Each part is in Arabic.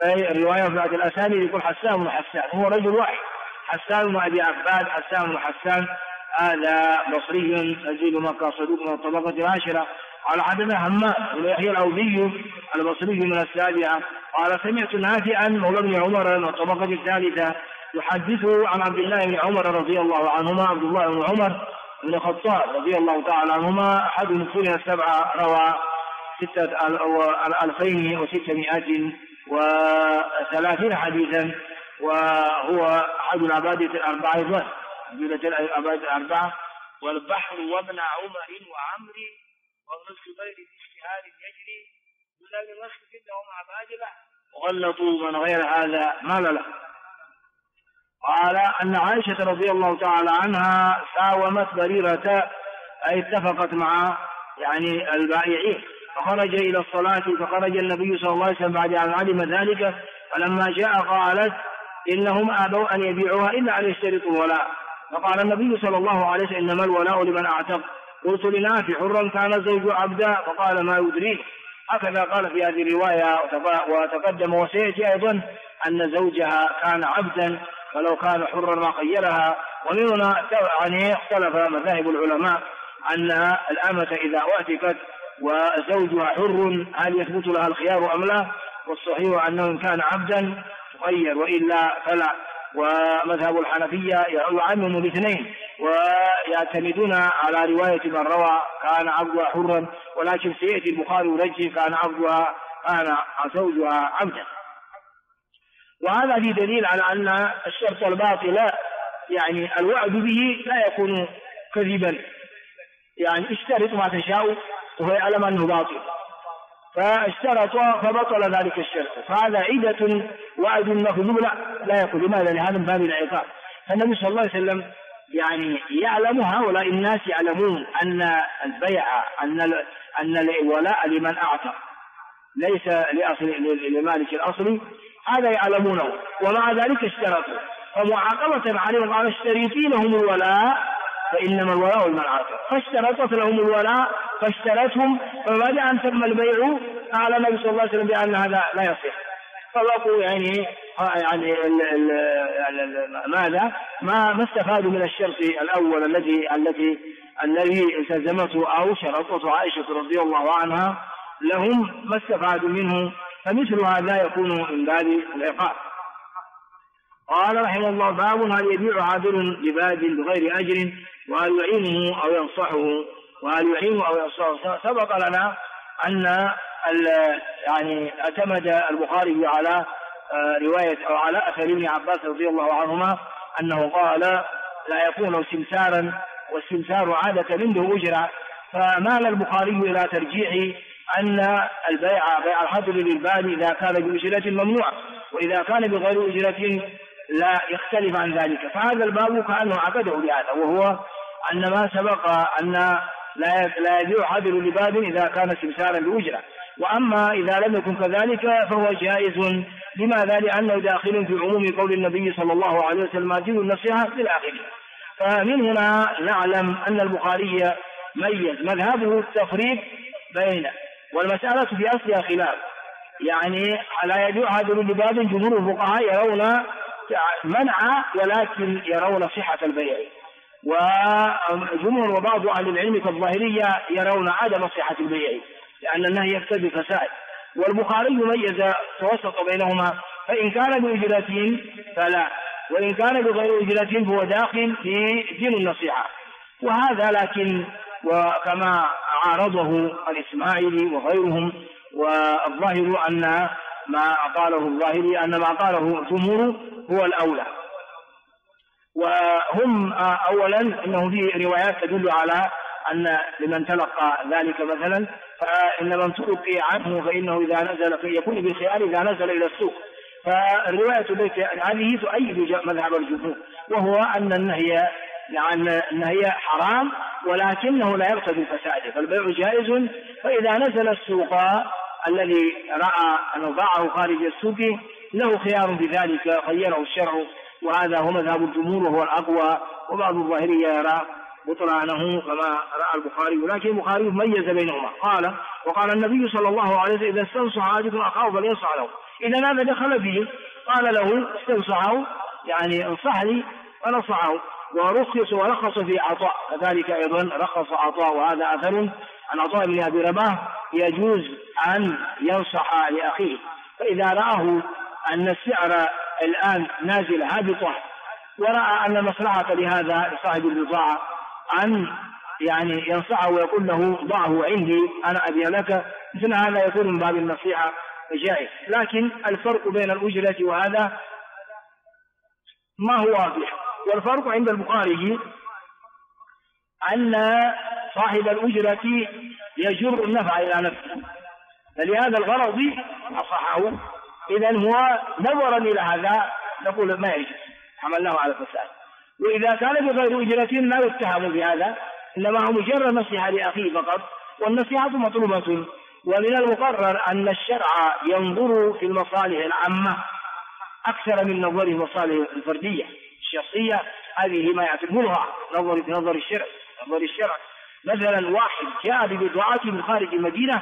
الرواية في بعض الأسانيد يقول حسان بن حسان، هو رجل واحد، حسان بن أبي عباد حسان بن حسان، هذا بصري نزيل مكة صدوق من الطبقة العاشرة. قال حدثنا همام بن يحيى الأوذي البصري من السابعة قال سمعت نافعا مولى بن عمر من الطبقة الثالثة يحدث عن عبد الله بن عمر رضي الله عنهما، عبد الله بن عمر بن الخطاب رضي الله تعالى عنهما أحد المكثرين السبعة، روى 2630 حديثا، وهو أحد العبادة الأربعة والبحر وابن عمر وعمري وابن الزبير في اجتهاد يجري دون المسجد لهم عبادله وغلطوا من غير هذا مال له. قال أن عائشة رضي الله تعالى عنها ساومت بريرة، أي اتفقت مع البائعين، فخرج إلى الصلاة، فخرج النبي صلى الله عليه وسلم بعد أن علم ذلك، فلما جاء قالت إنهم أبوا أن يبيعوها إلا أن يشترطوا الولاء، فقال النبي صلى الله عليه وسلم إنما الولاء لمن أعتق. قلت لنافع حرا كان زوج عبدا، فقال ما يدريك. هكذا قال في هذه الرواية، وتقدم وسيأتي أيضا أن زوجها كان عبدا، ولو كان حرا ما خيرها. ومن هنا اختلف مذاهب العلماء أن الأمة إذا أعتقت وزوجها حر هل يثبت لها الخيار أم لا؟ والصحيح أنه كان عبدا تخير، وإلا فلا. ومذهب الحنفية يعمم الاثنين ويعتمدون على رواية من روى كان عبدها حرا، ولكن سيأتي البخاري ورجه كان زوجها عبدا. وهذا في دليل على أن الشرط الباطل الوعد به لا يكون كذبا، اشترط ما تشاء وهو يعلم أنه باطل، فاشترط فبطل ذلك الشرط، فهذا عدة وعد مكذوب لا يكون. لماذا؟ لهذا من باب العقاب. فالنبي صلى الله عليه وسلم يعلم، هؤلاء الناس يعلمون أن البيع أن الولاء لمن أعتق ليس لمالك الأصلي، هذا يعلمونه، ومع ذلك اشترطوا، فمعاقبة عليهم قال اشتريتي لهم الولاء فإنما الولاء لمن أعتق، فاشترطت لهم الولاء فاشترتهم، فبعد أن تم البيع قال النبي صلى الله عليه وسلم بأن هذا لا يصح. فلقوا ماذا ما استفادوا من الشرط الأول الذي التزمته أو شرطته عائشة رضي الله عنها لهم، ما استفادوا منه، فمثل هذا يكون من باب العقاب. قال رحمه الله باب هل يبيع عابر لباد بغير أجر وهل يعينه أو ينصحه سبق لنا أن اعتمد البخاري على رواية أو على أثر ابن عباس رضي الله عنهما أنه قال لا يكون سمسارا، والسمسار عادة عنده أجرة، فمال البخاري إلى ترجيح أن البيع بيع الحضر للباد إذا كان بأجرة ممنوعة، وإذا كان بغير أجرة لا يختلف عن ذلك. فهذا الباب كأنه عقده بهذا، وهو أن ما سبق أن لا يبيع حضر لباد إذا كان سمسارا بأجرة، وأما إذا لم يكن كذلك فهو جائز. لماذا؟ لأنه داخل في عموم قول النبي صلى الله عليه وسلم دين النصيحة للآخرين. فمن هنا نعلم أن البخاري ميز مذهبه التفريق بين، والمسألة في أصلها خلاف، لا يبيع حضر لباد جمهور الفقهاء يرون منع ولكن يرون صحة البيع، وجمهور وبعض أهل العلم كالظاهرية يرون عدم صحة البيع لأن النهي يقتضي الفساد. والبخاري ميز توسط بينهما، فإن كان بأجرة فلا، وإن كان بغير أجرة فهو داخل في دين النصيحة. وهذا لكن وكما عارضه الإسماعيلي وغيرهم، والظاهر أن ما قاله الظاهري أن ما قاله الجمهور هو الأولى. وهم أولا أنه في روايات تدل على أن لمن تلقى ذلك مثلا فإن من تلقي عنه فإنه إذا نزل يكون بالخيار إذا نزل إلى السوق. فالرواية هذه تؤيد مذهب الجمهور، وهو أن النهي حرام ولكنه لا يقتضي الفساد، فالبيع جائز. فإذا نزل السوق الذي رأى أنه باعه خارج السوق له خيار بذلك خيره الشرع، وهذا هو مذهب الجمهور وهو الأقوى. وبعض الظاهرية يرى بطلانه كما رأى البخاري، ولكن البخاري ميز بينهما. وقال النبي صلى الله عليه وسلم: إذا استنصح أحدكم أخاه فلينصح له. إذا هذا دخل فيه، قال له استنصحه يعني انصحني فنصحه. ورخص في عطاء كذلك أيضا، رخص عطاء، وهذا أثر عن عطاء بن أبي رباح يجوز أن ينصح لأخيه. فإذا رآه أن السعر الآن نازل هابطة ورأى أن مصلحة لهذا لصاحب البضاعة أن يعني ينصحه ويقول له ضعه عندي أنا أبيع لك، مثل هذا يكون من باب النصيحة جائز. لكن الفرق بين الأجرة وهذا ما هو واضح. والفرق عند البخاري أن صاحب الأجرة يجر النفع إلى نفسه، فلهذا الغرض أصحه. إذن هو نظرا إلى هذا نقول ما يجوز، حملناه على الفساد. وإذا كان بغير أجرة لا يتهم بهذا، إنما هو مجرد نصيحة لأخيه فقط، والنصيحة مطلوبة. ومن المقرر أن الشرع ينظر في المصالح العامة أكثر من نظر المصالح الفردية الشخصية. هذه ما يعتبرها نظر في نظر الشرع. مثلا واحد جاء ببضاعة من خارج المدينة،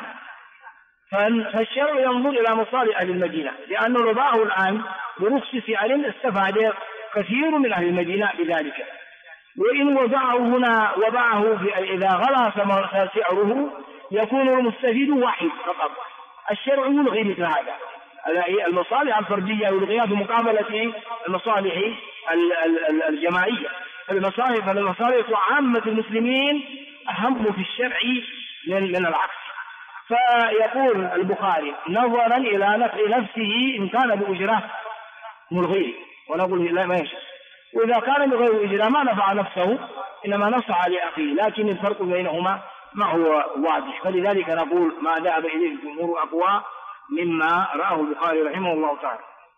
فالشرع ينظر إلى مصالح أهل المدينة، لأنه رباه الآن برخص سعر استفاد كثير من أهل المدينة بذلك. وإن وضعه هنا وباعه إذا غلا سعره يكون المستفيد واحد فقط. الشرع يلغي مثل هذا، المصالح الفردية يلغيها بمقابلة المصالح الجماعية. فالمصالح عامة المسلمين أهم في الشرع من العكس. فيقول البخاري نظرا إلى نفع نفسه إن كان بأجرة ملغيه، ونقول لا ما يشاء. وإذا كان بغير أجرة ما نفع نفسه إنما نصح لأخيه، لكن الفرق بينهما ما هو واضح. فلذلك نقول ما ذهب إليه الجمهور أقوى مما رآه البخاري رحمه الله تعالى.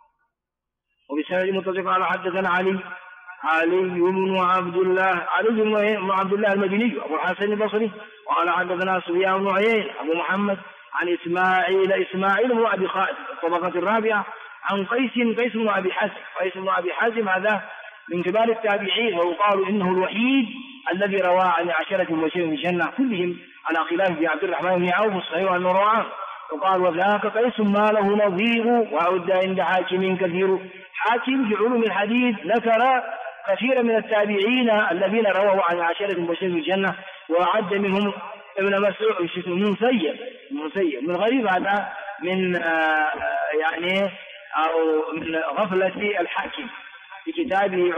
وبسند متصل قال حدثنا علي بن عبد الله المديني أبو الحسن البصري وقال حدثنا سفيان بن عيينة أبو محمد عن إسماعيل بن أبي خالد الطبقة الرابعة عن قيس بن أبي حازم هذا من كبار التابعين، ويقال إنه الوحيد الذي روى عن 10 مبشرين بالجنة كلهم على خلاف بعبد الرحمن بن عوف الصحيح أنه روى عنه. وقال وذاك قيس ما له نظير وعد عند حاكم كثير. حاكم في علوم الحديث ذكر كثيرا من التابعين الذين رووا عن 10 مبشرين بالجنة، وعد منهم ابن مسعود المسيب. من غريب هذا من يعني أو من غفلة الحاكم في كتابه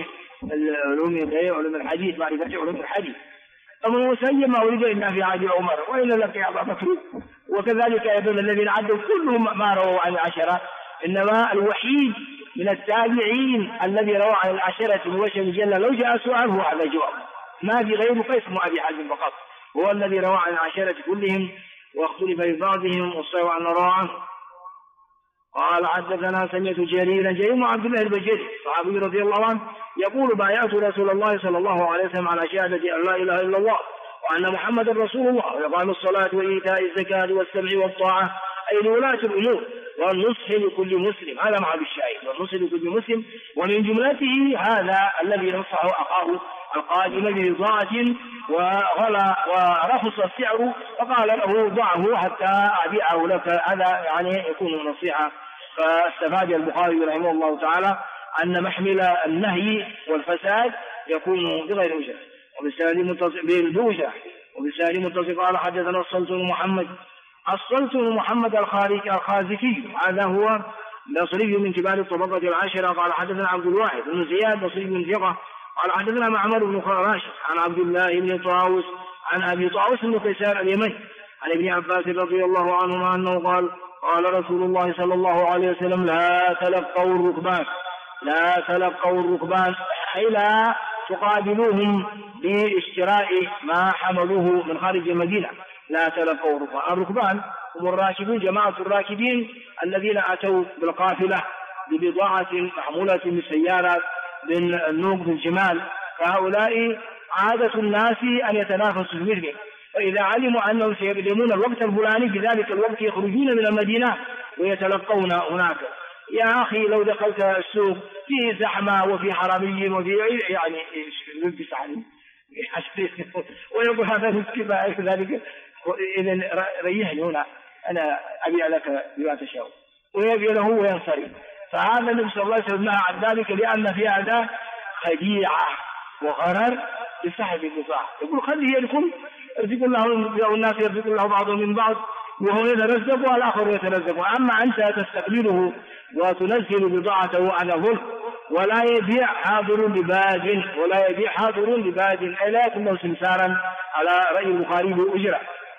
علوم الحديث، معرفة علوم الحديث. ابن المسيب ما ولد إلا في عهد عمر وإن لك يا أبا بكر. وكذلك يدل الذين عدوا كلهم ما رووا عن 10، إنما الوحيد من التابعين الذي روى عن 10 مبشرين بالجنة لو جاء سؤال هو هذا الجواب، ما في غير قيس بن أبي حازم فقط هو الذي روى عن 10 كلهم، واختلف في بعضهم والصحيح أن روى عنه. قال حدثنا سمعت جرير بن عبد الله البجلي صحابي رضي الله عنه يقول بايعت رسول الله صلى الله عليه وسلم على شهادة أن لا إله إلا الله وأن محمد رسول الله وإقام الصلاة وإيتاء الزكاة والسمع والطاعة أي لولاة الأمور والنصح لكل مسلم. هذا محل الشاهد، والنصح لكل مسلم. ومن جملته هذا الذي نصحه أخاه القادم ببضاعة وغلا ورخص السعر فقال له ضعه حتى أبيعه لك، هذا يعني يكون نصيحة. فاستفاد البخاري رحمه الله تعالى أن محمل النهي والفساد يكون بغير وجه وبالسند متصل. قال حدثنا الصلت بن محمد الخازكي هذا هو بصري من كبار الطبقة 10. قال حدثنا عبد الواحد بن زياد بصري بن ثقة قال حدثنا معمر بن راشد عن عبد الله بن طاووس عن أبي طاووس بن كيسان اليمني عن ابن عباس رضي الله عنهما أنه قال رسول الله صلى الله عليه وسلم لا تلقوا الركبان أي لا تقابلوهم باشتراء ما حملوه من خارج المدينة. لا تلقوا الركبان هم الراكبون، جماعة الراكبين الذين أتوا بالقافلة ببضاعة محمولة بالسيارات بالنوق بالجمال، فهؤلاء عادة الناس أن يتنافسوا في مثله، فإذا علموا أنهم سيقدمون الوقت الفلاني في ذلك الوقت يخرجون من المدينة ويتلقون هناك. يا أخي لو دخلت السوق فيه زحمة وفي حرامي وفي يعني لبس عليه ويقول هذا مسكين ذلك، إذن ريحني هنا أنا أبيع لك بما تشاء، ويبيع له وينصرف. فهذا النبي صلى الله عليه وسلم نهى عن ذلك لأن في هذا خديعة وغرر لصاحب البضاعة. يقول خليه يدخل يرزق الله الناس، يرزق الله بعضهم من بعض، وهو يترزق والآخر يترزق. أما أنت تستقبله وتنزل بضاعته على ظلم، ولا يبيع حاضر لباد، ولا يبيع حاضر لباد، أي لا يكون له سمسارا على رأي البخاري بأجرة.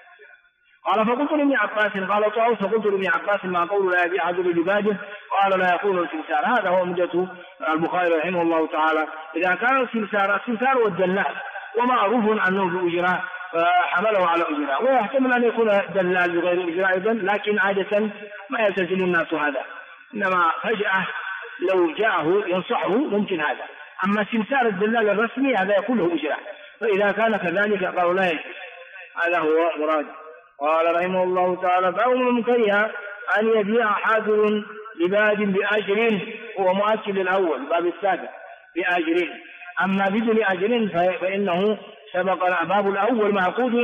قال فقلت لابن عباس، قال طاووس فقلت لابن عباس ما قول لا يبيع حاضر لباد، قال لا يكون السمسار. هذا هو مدة البخاري رحمه الله تعالى. إذا كان السمسار والدلال ومعروف أنه بأجرة فحمله على أجرة، ويحتمل أن يكون دلال بغير أجرة أيضا، لكن عادة ما يلتزم الناس هذا، إنما فجأة لو جاءه ينصحه ممكن هذا. أما سمسار الدلال الرسمي هذا يكون له أجرة، فإذا كان كذلك قالوا لا يجوز. هذا هو مراد. قال رحمه الله تعالى باب من كره أن يبيع حاضر لباد بأجر، هو مؤكد الأول باب السابع بأجر. أما بدون أجر فإنه سبق باب الأول معقود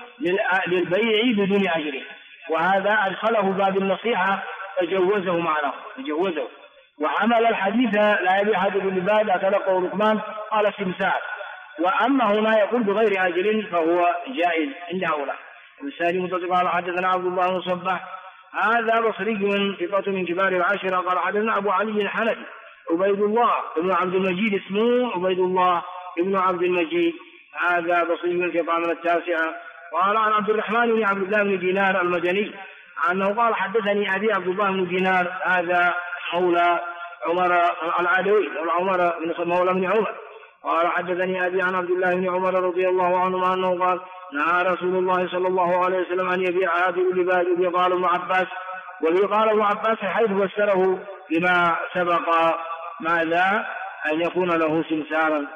للبيع بدون أجر، وهذا أدخله باب النصيحة فجوزه معناه، فجوزه وعمل الحديث لا يبيع حاضر لباد أتلقه لقمان قال سمسار. وأما هنا يقول بغير أجر فهو جائز عند هؤلاء. الثاني متصل قال حدثنا عبد الله بن صباح هذا بصري ثقة من كبار العشرة قال حدثنا أبو علي الحنفي عبيد الله بن عبد المجيد، اسمه عبيد الله بن عبد المجيد، هذا بصري من ثقة من التاسعة. قال عن عبد الرحمن بن عبد الله بن دينار المدني أنه قال حدثني أبي عبد الله بن دينار، هذا مولى عمر العدوي عمر بن مولى بن عمر، قال حدثني أبي عن عبد الله بن عمر رضي الله عنهما أنه قال نهى رسول الله صلى الله عليه وسلم أن يبيع حاضر لباد. قال ابن عباس، وقال ابن عباس حيث فسره بما سبق ماذا أن يكون له سمسارا.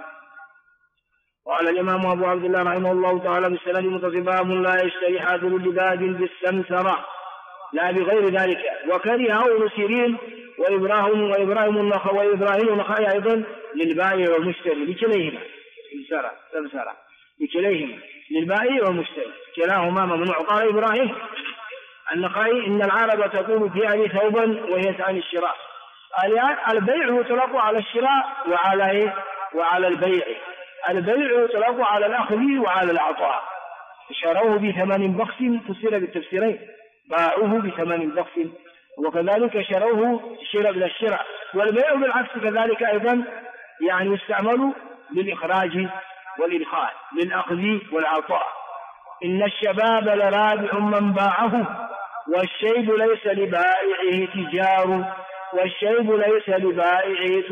قال الإمام أبو عبد الله رحمه الله تعالى بالسند متصل باب لا يشتري حاضر لباد بالسمسرة لا بغير ذلك. وكرهه ابن سيرين وإبراهيم النخعي أيضا للبائع والمشتري لكليهما سمسرة لكليهما للبائع والمشتري كلاهما ممنوع. قال إبراهيم النخعي إن العرب تقول في أبي ثوبا وهي عن الشراء. البيع يطلق على الشراء وعلى البيع. البيع يطلق على الأخذ وعلى العطاء. شروه بثمن بخس فسر بالتفسيرين، باعوه بثمن بخس، وكذلك شروه شراء من الشراء. والبيع بالعكس كذلك أيضا يعني يستعمل للإخراج والإدخال للأخذ والعطاء. إن الشباب لرابح من باعه والشيب ليس لبائعه تجار، والشيب ليس لبائعه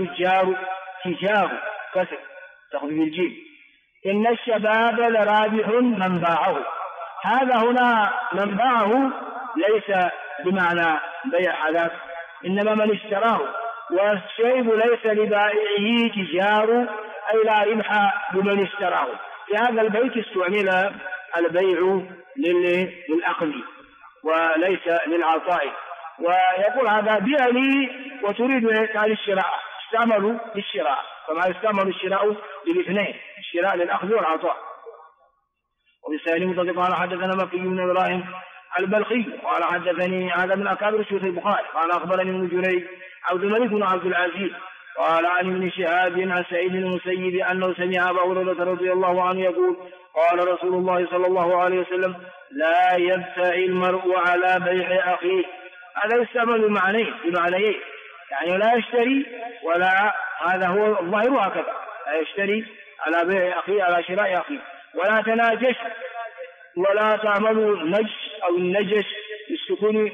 تجار كسر تخفيف الجيم. إن الشباب لرابح من باعه، هذا هنا من باعه ليس بمعنى بيع حدث، إنما من اشتراه. والشيب ليس لبائعه تجار أي لا ربح بمن اشتراه. في هذا البيت استعمل البيع للأخذ وليس للعطاء. ويقول هذا بيع لي وتريد على الشراء، استعملوا للشراء كما يستعمل الشراء للاثنين، الشراء للأخذ والعطاء. وبالسائل متصل قال حدثنا مكي بن إبراهيم البلخي قال حدثني هذا من أكابر شيوخ البخاري قال أخبرني ابن جريج عبد الملك بن عبد العزيز قال عن ابن شهاب عن سعيد بن المسيب أنه سمع أبا هريرة رضي الله عنه يقول قال رسول الله صلى الله عليه وسلم لا يبتع المرء على بيع أخيه. هذا يستعمل بمعنيين، يعني لا يشتري ولا، هذا هو الظاهر هكذا، لا يشتري على بيع أخيه على شراء أخيه. ولا تناجش ولا تعملوا نجش أو النجش بالسكون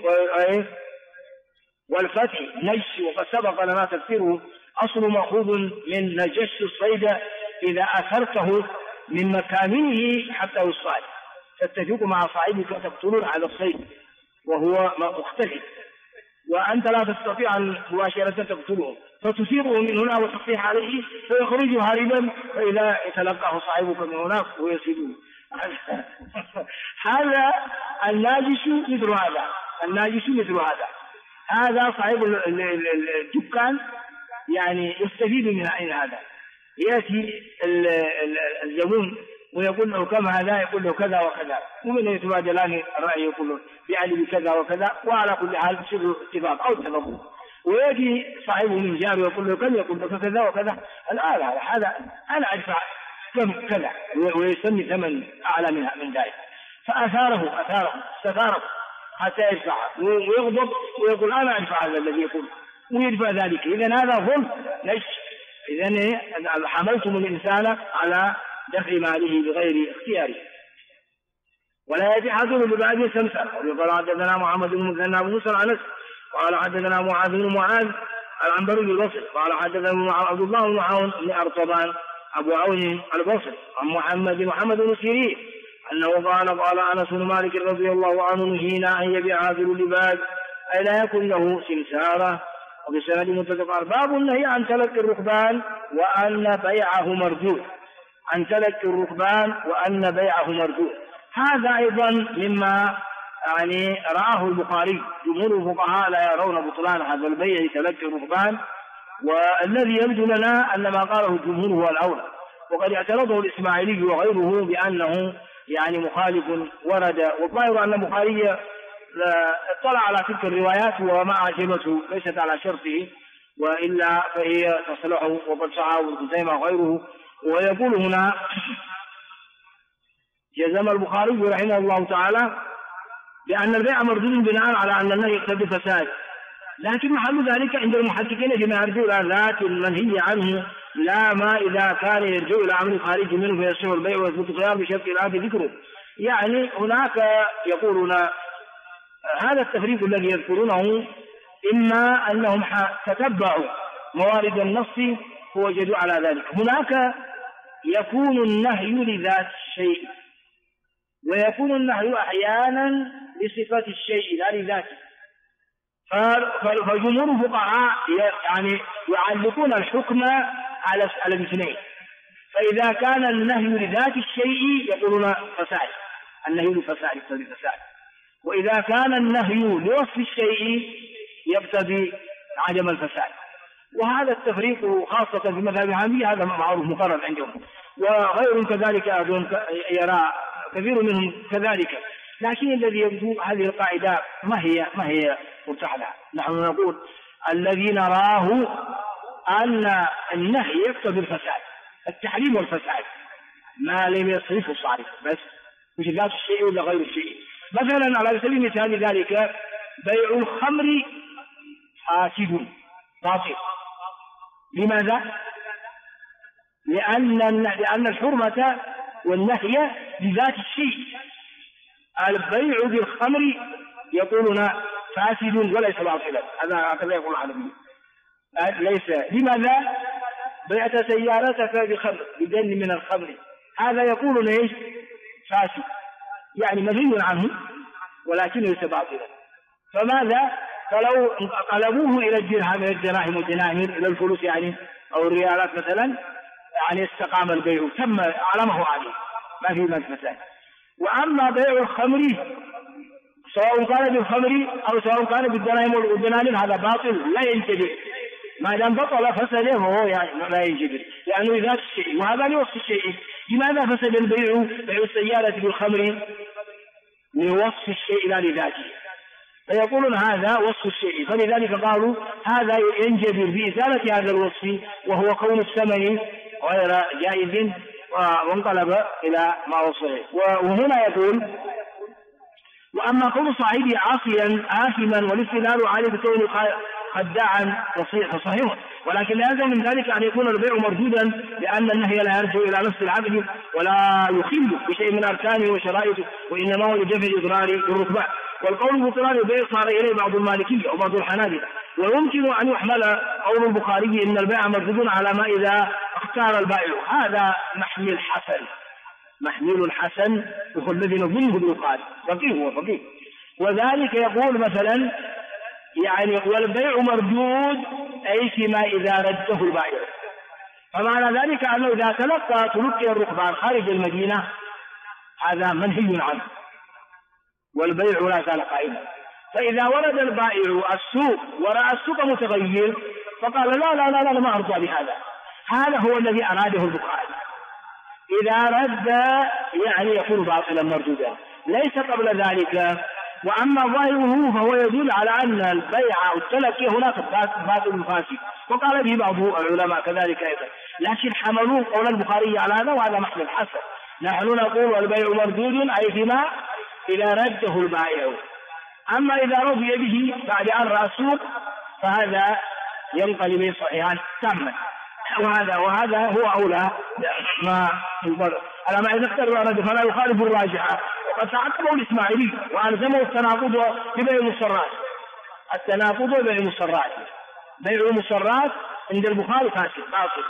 والفتح نجش، وقد سبق لنا تفسيره. أصل مأخوذ من نجش الصيد إذا أثرته من مكانه حتى يصطاد، تتفق مع صاحبك تقتلون على الصيد وهو مختلف، وأنت لا تستطيع مباشرة تقتله فتثيره من هنا وتصيح عليه فيخرج هاربا، فإذا يتلقاه صاحبك من هناك ويصيده. هذا الناجش مثل هذا، هذا صاحب الدكان يعني يستفيد من هذا، يأتي الزبون ويقول له كم هذا، يقول له كذا وكذا، ومن يتبادلان الرأي يقول له يعني بكذا وكذا، وعلى كل حال تصير اتفاق أو تفاهم. ويأتي صاحبه من جاره ويقول له كم، يقول له كذا وكذا، الآن هذا أنا أدفع كم كذا، ويسمي ثمن أعلى من ذلك، فأثاره استثاره حتى يدفع ويغضب ويقول أنا أدفع هذا الذي يقول ويدفع ذلك. إذن هذا ظلم ليش؟ إذن حملتم الإنسان على دفع ماله بغير اختياره. ولا يتحدث ببعض سمسر. وقال حدثنا محمد بن مثنى بن موسى العنس قال حدثنا معاذ بن معاذ العنبري البصري قال حدثنا عبد الله بن عون بن أرطبان أبو عون البصري عن محمد بن سيرين أنه قال أنس بن مالك رضي الله عنه نهينا أن يبيع هذا اللباس أي لا يكون له سمسارة. وبسند متفق. باب النهي عن تلقي الركبان وأن بيعه مردود. عن تلقي الركبان وأن بيعه مردود، هذا أيضا مما يعني رآه البخاري. جمهور الفقهاء لا يرون بطلان هذا البيع تلقي الركبان، والذي يبدو لنا أن ما قاله الجمهور هو الأولى. وقد اعترضه الإسماعيلي وغيره بأنه يعني مخالف ورد، والظاهر أن البخاري اطلع على تلك الروايات وما أعجبته ليست على شرطه، وإلا فهي تصلح وقد صححه ابن خزيمة وغيره. ويقول هنا جزم البخاري رحمه الله تعالى بأن البيع مردود بناء على أن النهي يقتضي فساد، لكن محل ذلك عند المحققين فيما يرجو إلى ذات المنهي عنه، لا ما إذا كان يرجو إلى أمر خارج منه فيصح البيع ويثبت الخيار بشرط الآتي ذكره. يعني هناك يقولون هذا التفريق الذي يذكرونه إما أنهم تتبعوا موارد النص فوجدوا على ذلك. هناك يكون النهي لذات الشيء، ويكون النهي أحيانا لصفة الشيء لا لذاته. فجمهور الفقهاء يعني يعلقون الحكم على الاثنين. فإذا كان النهي لذات الشيء يقولون فساد، النهي لفساد يقتضي فساد، وإذا كان النهي لوصف الشيء يقتضي عدم الفساد. وهذا التفريق خاصة في مذهب الحنفية هذا معروف مقرر عندهم، وغيرهم كذلك يرى كثير منهم كذلك. لكن الذي يبدو هذه القاعدة ما هي مرتحلة. نحن نقول الذي نراه أن النهي يقتضي الفساد، التحريم والفساد ما لم يصرفه الصارف، بس مش ذات الشيء ولا غير الشيء. مثلا على سبيل المثال ذلك بيع الخمر فاسد باطل. لماذا؟ لأن الحرمة والنهي لذات الشيء. البيع بالخمر يقولون فاسد وليس باطلا، هذا يقول العالمين ليس. لماذا؟ بيعت سيارتك بخمر بدل من الخمر، هذا يقولون ايش؟ فاسد، يعني منهي عنه ولكن ليس باطلا. فماذا؟ فلو قلبوه إلى الدراهم والدنانير إلى الفلوس يعني أو الريالات مثلا، يعني استقام البيع تم على ما هو عليه، ما في فساد. وأما بيع الخمر سواء كان بالخمر أو سواء كان بالدراهم والدنانير هذا باطل لا ينجبر، ما دام بطل فسد فهو يعني لا ينجبر، لأنه ذات الشيء وهذا لوصف الشيء. لماذا فسد البيع بيع السيارة بالخمر؟ لوصف الشيء لا لذاته، فيقولون هذا وصف الشيء، فلذلك قالوا هذا ينجبر بإزالة هذا الوصف وهو كون الثمن غير جائز وانقلب إلى ما وصفه. وهنا يقول وأما كون صاحبه عاصيا آثما والاستدلال عليه بكونه خداعا فصحيح، ولكن لا يلزم من ذلك أن يكون البيع مردودا، لأن النهي لا يرجع إلى نفس العبد ولا يخل بشيء من أركانه وشرائطه، وإنما هو لدفع الإضرار بالركبان. والقول بطلان البيع صار إليه بعض المالكية أو بعض الحنابلة. ويمكن أن يحمل قول البخاري إن البيع مردود على ما إذا اختار البائع، هذا محمل الحسن وهو الذي نظنه البخاري فقيه. وذلك يقول مثلا يعني والبيع مردود أي فيما إذا رده البائع. فمعنى ذلك أنه إذا تلقي الركبان خارج المدينة هذا منهي عنه والبيع لا زال قائما. فإذا ورد البائع السوق ورأى السوق متغير فقال لا ما أرضى بهذا، هذا هو الذي أراده البخاري. إذا رد يعني يكون باطلا مردودا، ليس قبل ذلك. وأما ظاهره فهو يدل على أن البيع أو التلقي هناك باطل فاسد، وقال به بعض العلماء كذلك أيضا، لكن حملوا قول البخاري على هذا، وهذا محل حسن. نحن نقول والبيع مردود أي فيما إذا رده البائع. أما إذا رضي به بعد أن رأى السوق فهذا ينقلب صحيحا تاما، وهذا هو أولى ما ينظر على ما إذا اختار الرد فلا يخالف الراجحة. وقد تعقبه الإسماعيلي وألزمه التناقض ببيع المسرات. التناقض ببيع المسرات، بيع المسرات عند البخاري فاسد باطل،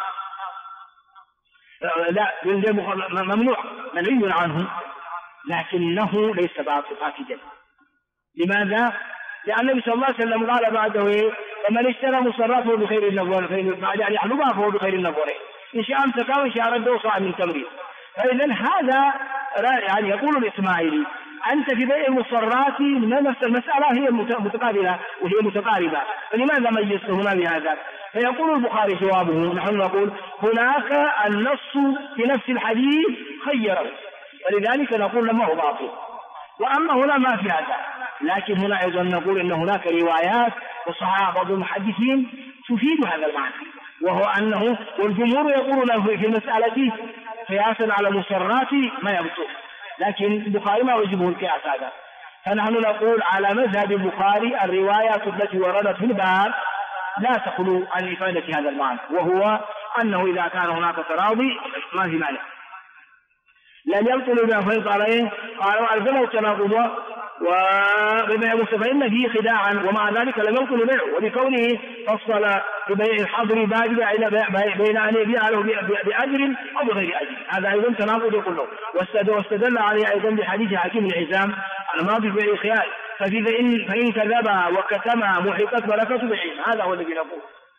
لا ممنوع منهي عنه، لكنه ليس باطل فاسدا. لماذا؟ لأن النبي صلى الله عليه وسلم قال بعده فمن اشترى مسراته بخير النظر بعد أن يحلبها فهو بخير النظرين، إن شاء امسكه وإن شاء رده صاع من تمرين. فإذا هذا يعني يقول الإسماعيلي أنت في بيع المسرات نفس المسألة هي متقابلة وهي متقاربة، فلماذا ميزت هنا بهذا؟ فيقول البخاري جوابه نحن نقول هناك النص في نفس الحديث خيره، ولذلك نقول لما هو باطل. وأما هنا ما في هذا، لكن هنا أيضا نقول إن هناك روايات وصحابة بعض المحدثين تفيد هذا المعنى، وهو أنه والجمهور يقولون في المسألة قياسا على المسرات ما يبطل، لكن البخاري ما يجبه القياس هذا. فنحن نقول على مذهب البخاري الروايات التي وردت في الباب لا تخلو عن إفادة هذا المعنى، وهو أنه إذا كان هناك تراضي ما في مانع لم يبطل بما فرض عليه. قالوا ألزمه التناقض وببيع فإن فيه خداعا، ومع ذلك لم يبطل بيعه، وبكونه فصل ببيع الحضر بين أن يبيع له بأجر أو بغير أجر، هذا أيضا تناقض كله. واستدل عليه أيضا بحديث حكيم بن حزام الماضي ببيع الخيار، فإن كذبا وكتما محقت بركة بيعهم، هذا هو الذي نقول.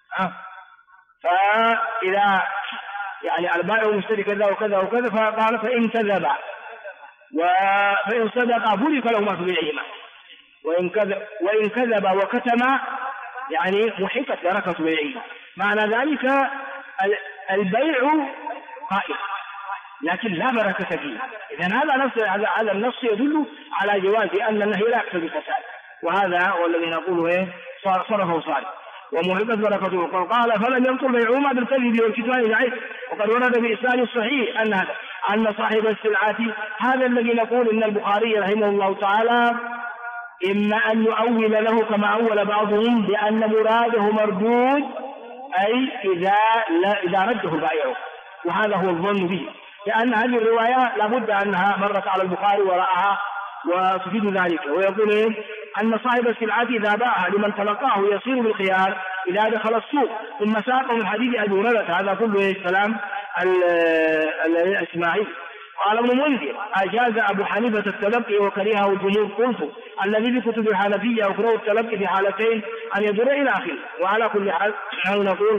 فإذا يعني البائع والمشتري كذا وكذا وكذا، فقال فإن كذب فإن صدق بورك لهما في بيعهما، وإن كذب وكتم يعني محقت بركة بيعهما. معنى ذلك البيع قائم لكن لا بركة فيه. إذن هذا النص يدل على جواز أن النهي لا يقتضي الفساد، وهذا هو الذي نقوله صرفه صالح ومحقت بركته. قال فلم يبطل بيعهما بالكذب والكتمان العيب. وقد ورد بإسناد الصحيح أن صاحب السلعة، هذا الذي نقول إن البخاري رحمه الله تعالى إما أن يؤول له كما أول بعضهم بأن مراده مردود، أي إذا رده البائع، وهذا هو الظن به، لأن هذه الرواية لابد أنها مرت على البخاري ورأها وتفيد ذلك. ويقول أن صاحب السلعة إذا باعها لمن تلقاه يصير بالخيار إذا دخل السوق. ثم ساق من حديث أبي هريرة، هذا كله كلام الإسماعيلي. قال ابن منذر أجاز أبو حنيفة التلقي وكرهه الجمهور. قلت الذي بكتب الحنفية يكره التلقي في حالتين أن يدر إلى آخره. وعلى كل حال نقول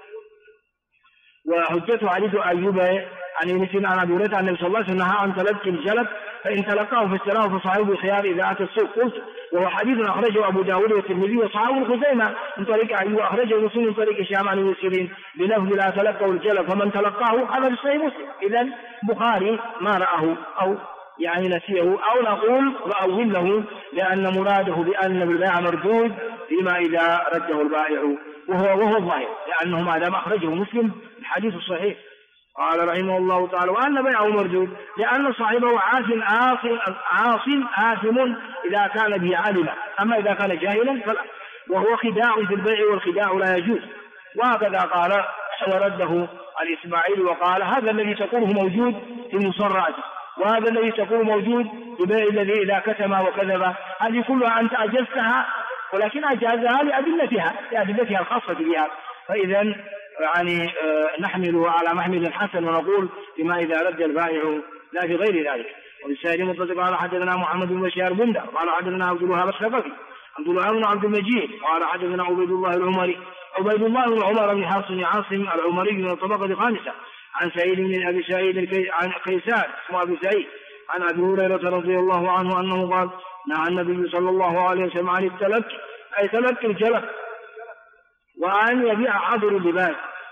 وحجته علي أيوب عن مثل عن أبي هريرة أن النبي صلى الله عليه وسلم نهى عن تلقي الجلب فإن تلقاه فاشتراه فصاحبه الخيار إذا أتى السوق. قلت وهو حديث أخرجه أبو داود والترمذي وصحابه الخزيمة من طريق أيوب، أخرجه مسلم من طريق هشام عن المسيرين بلفظ لا تلقوا الجلب فمن تلقاه، هذا في صحيح مسلم. إذن بخاري ما رأه أو يعني نسيه، أو نقول وأول له لأن مراده بأن البيع مردود فيما إذا رده البائع، وهو الظاهر لأنه ما دام أخرجه مسلم الحديث الصحيح. قال رحمه الله تعالى وأن بيعه مردود لأن صاحبه عاص آثم إذا كان به عالما، أما إذا كان جاهلا فلا، وهو خداع في البيع والخداع لا يجوز. وهكذا قال ورده الإسماعيلي وقال هذا الذي تقوله موجود في المسرات، وهذا الذي تقوله موجود في البيع الذي إذا كتم وكذب، هذه كلها أنت أجزتها، ولكن أجازها لأدلتها الخاصة بها. فإذا يعني نحمله على محمل حسن ونقول بما إذا رد البائع لا في غير ذلك. وبالسائل مطلق قال حدثنا محمد بن بشار بندر قال حدثنا عبد الوهاب الثقفي عبد الله بن عبد المجيد قال حدثنا عبيد الله العمري عبيد الله بن عمر بن عاصم العمري من الطبقة الخامسة عن سعيد بن أبي سعيد عن قيسان اسمه أبي سعيد عن أبي هريرة رضي الله عنه أنه قال نهى النبي صلى الله عليه وسلم عن التلقي أي تلقي الجلب، وأن يبيع حضر اللباس،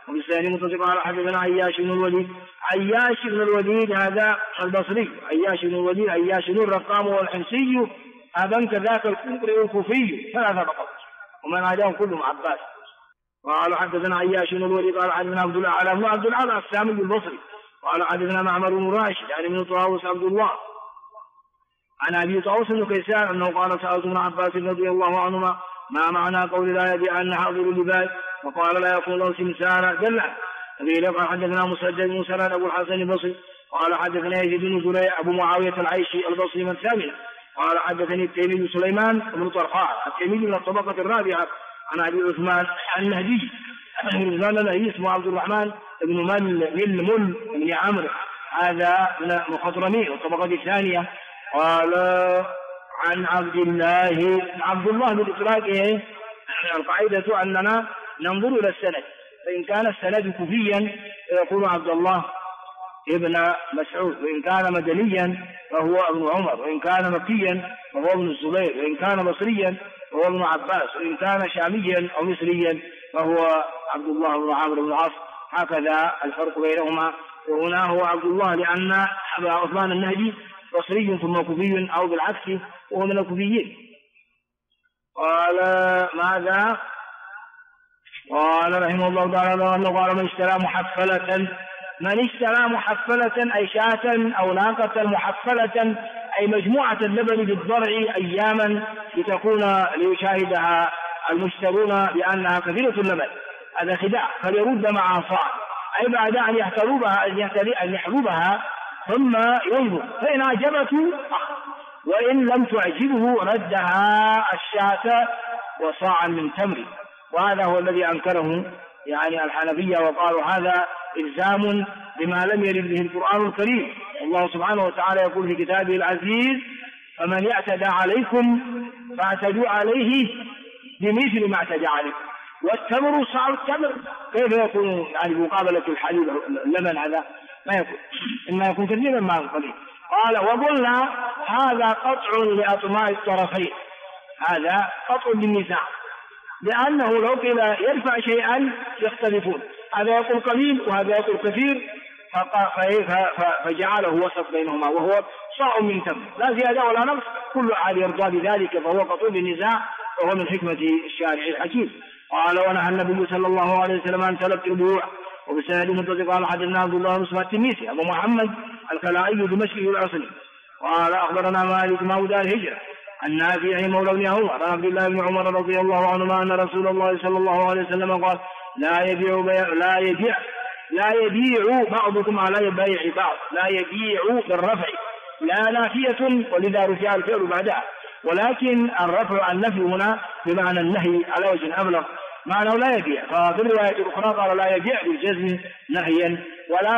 وبالثاني متصل قال حدثنا عياش بن الوليد. عياش بن الوليد هذا البصري، عياش بن الوليد عياش بن الرقام والحمصي، هذا كذاك الكوفي والكوفي ثلاثة فقط، ومن عداهم كلهم عباس. قال حدثنا عياش بن الوليد قال حدثنا عبد الأعلى بن عبد الأعلى السامي البصري قال حدثنا معمر بن راشد يعني من طاووس عبد الله عن أبي طاووس بن كيسان أنه قال سألت ابن عباس رضي الله عنهما ما معنى قول لا يبيع أن حاضر لباس، وقال لا يكون له سمسارا دلع. قال حدثنا مسدد بن سراد أبو الحسن البصري قال حدثنا يزيد بن زريع أبو معاوية العيشي البصري من ثامنة قال حدثني التيمي سليمان بن طرحاء التيمي من الطبقة الرابعة عن أبي عثمان النهدي النهدي اسمه عبد الرحمن بن مل بن عمرو هذا من المخضرمين الطبقة الثانية. قال عن عبد الله بالإطلاق القاعدة أننا ننظر إلى السند، فإن كان السند كوفيا يقول عبد الله ابن مسعود، وإن كان مدنيا فهو ابن عمر، وإن كان مكيا فهو ابن الزبير، وإن كان بصريا فهو ابن عباس، وإن كان شاميا أو مصريا فهو عبد الله بن عمرو بن العاص. هكذا الفرق بينهما. وهنا هو عبد الله لأن أبا عثمان النهدي بصري ثم كوفي أو بالعكس وهو من الكوفيين. قال ماذا؟ قال رحمه الله تعالى أنه قال من اشترى محفلة أي شاة أو ناقة محفلة أي مجموعة اللبن بالضرع أياما ليشاهدها المشترون بأنها كثيرة اللبن، هذا خداع، فليرد معها صاع أي بعد أن يحلبها ثم ينظر، فإن أعجبته وإن لم تعجبه ردها الشاة وصاعا من تمر. وهذا هو الذي أنكره يعني الحنفية وقالوا هذا إلزام بما لم يرد به القرآن الكريم. الله سبحانه وتعالى يقول في كتابه العزيز فمن يعتدى عليكم فاعتدوا عليه بمثل ما اعتدى عليكم، والتمر صاع التمر كيف يكون يعني مقابلة الحليب اللبن؟ هذا ما يكون، إما يكون كثيرا ما قليل. قال وقلنا هذا قطع لأطماع الطرفين، هذا قطع بالنزاع، لأنه لو قيل يرفع شيئا يختلفون، هذا يقول قليل وهذا يقول كثير، فجعله وسط بينهما وهو صاع من تمر لا زيادة ولا نقص، كل أحد يرضى بذلك فهو قطع بالنزاع، وهو من حكمة الشارع الحكيم. قال ونهى النبي صلى الله عليه وسلم عن تلقي البيوع. وبسند متصل قال حدثنا عبد الله بن التميسي أبو محمد الخلائي دمشقي الأصلي قال أخبرنا مالك مولى الهجرة النافع مولى بن عمر عن عبد الله بن عمر رضي الله عنهما أن رسول الله صلى الله عليه وسلم قال لا يبيع بعضكم على بيع بعض، لا يبيع بالرفع لا نافية ولذا رفع الفعل بعدها، ولكن الرفع النفي هنا بمعنى النهي على وجه أبلغ، معناه لا يبيع. ففي الرواية الأخرى قال لا يبيع بالجزم نهيا. ولا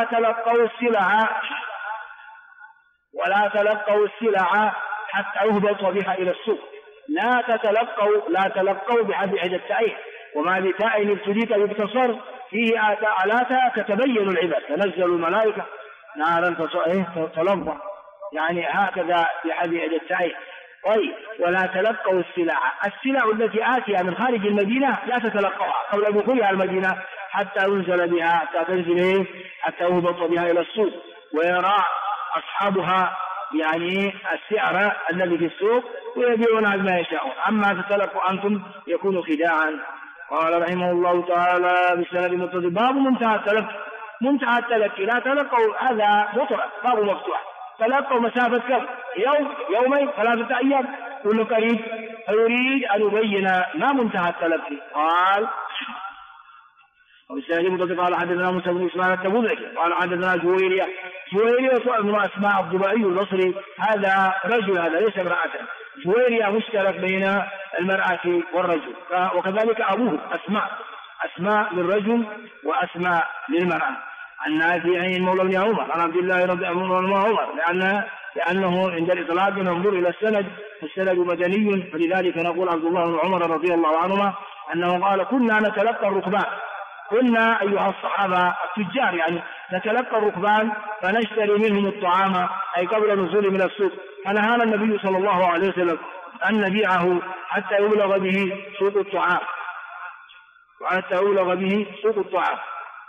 تلقوا السلع حتى يهبط بها إلى السوق، لا تلقوا بحد عدة التأيين، وما بتاء ابتديت يبتصر فيه آلاتا تتبين العباد تنزل الملائكة نارا تلظى، يعني هكذا بحد عدة التأيين. طيب ولا تلقوا السلع التي آتيها من خارج المدينة لا تتلقوها قبل دخولها المدينة حتى ينزل بها، حتى تنزل حتى يهبط بها إلى السوق ويرى أصحابها يعني السعر الذي في السوق ويبيعون ما يشاءون، أما تتلقوا أنتم يكون خداعا. قال رحمه الله تعالى بالسند المتصل باب منتهى التلقي لا تلقوا، هذا مطلق باب مفتوح، تلقوا مسافة كم؟ يومين 3 أيام كل قريب، فيريد أن يبين ما منتهى التلقي. قال وبالسند المتصل قال حدثنا موسى بن إسماعيل التبوذكي قال حدثنا جويرية ابن أسماء الضبعي البصري، هذا رجل هذا ليس امرأة، جويرية مشترك بين المرأة والرجل، وكذلك أبوه أسماء للرجل وأسماء للمرأة. عن نافع مولى بن عمر عن عبد الله رضي الله عنه لأنه عند الإطلاق ننظر إلى السند مدني، فلذلك نقول عبد الله بن عمر رضي الله عنهما أنه قال كنا نتلقى الركبان، كنا أيها الصحابة التجار يعني نتلقى الركبان فنشتري منهم الطعام أي قبل نزول من السوق، فنهانا النبي صلى الله عليه وسلم أن نبيعه حتى يبلغ به سوق الطعام،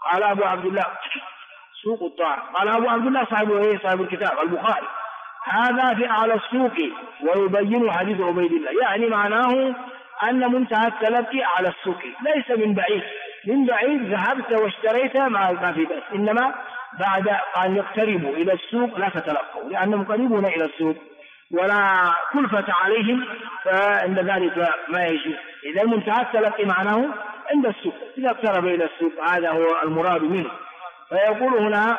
قال أبو عبد الله سوق الطعام. قال أبو عبد الله صاحب الكتاب البخاري هذا في أعلى السوق، ويبين حديث عبيد الله، يعني معناه أن منتهى التلقي على السوق ليس من بعيد ذهبت واشتريت ما في بأس، إنما بعد أن يقتربوا إلى السوق لا تتلقوا، لأنهم قريبون إلى السوق ولا كلفة عليهم، فعند ذلك ما يجوز. إذا منتهى التلقي معناه عند السوق، إذا اقترب إلى السوق هذا هو المراد منه. فيقول هنا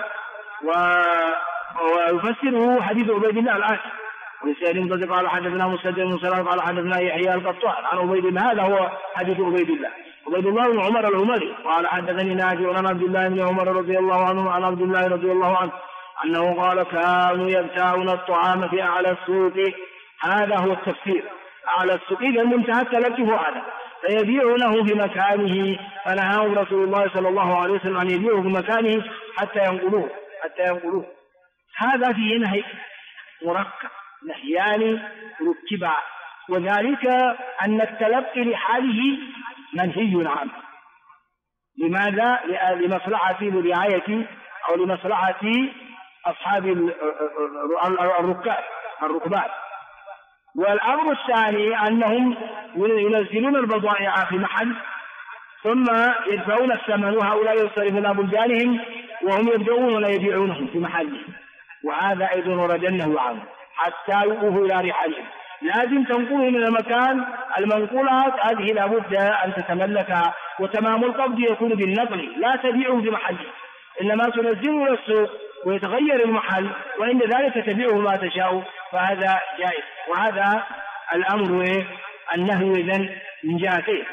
ويفسره حديث عبيد الله الآتي: ولسان منطق قال حدثنا مسدد بن سلام قال حدثنا يحيى القطان عن عبيد الله. هذا هو حديث عبيد الله بن عمر العمري قال حدثني نافع عن عبد الله بن عمر رضي الله عنه عن عبد الله رضي الله عنه أنه قال: كانوا يبتاعون الطعام في أعلى السوق. هذا هو التفسير، أعلى السوق إذا منتهى التلقي هو هذا، فيبيعونه في مكانه، فنهاهم رسول الله صلى الله عليه وسلم أن يبيعه في مكانه حتى ينقلوه. هذا فيه نهي مركب، نهيان ركبا، وذلك أن التلقي لحاله منهي عنه. لماذا؟ لمصلحة ورعاية أو لمصلحة أصحاب الركبان. والأمر الثاني أنهم ينزلون البضائع في محل ثم يدفعون الثمن، وهؤلاء يصرفون بلدانهم وهم يبدؤون ولا يبيعونهم في محلهم، وهذا أيضا ورد النهي عنه حتى يؤوه إلى رحالهم. لازم تنقله من المكان. المنقولات هذه لابد أن تتملكها، وتمام القبض يكون بالنقل، لا تبيعه في محله، إنما تنزله إلى السوق ويتغير المحل، وعند ذلك تبيعه ما تشاء، فهذا جائز. وهذا الأمر النهي إذن من جهتين.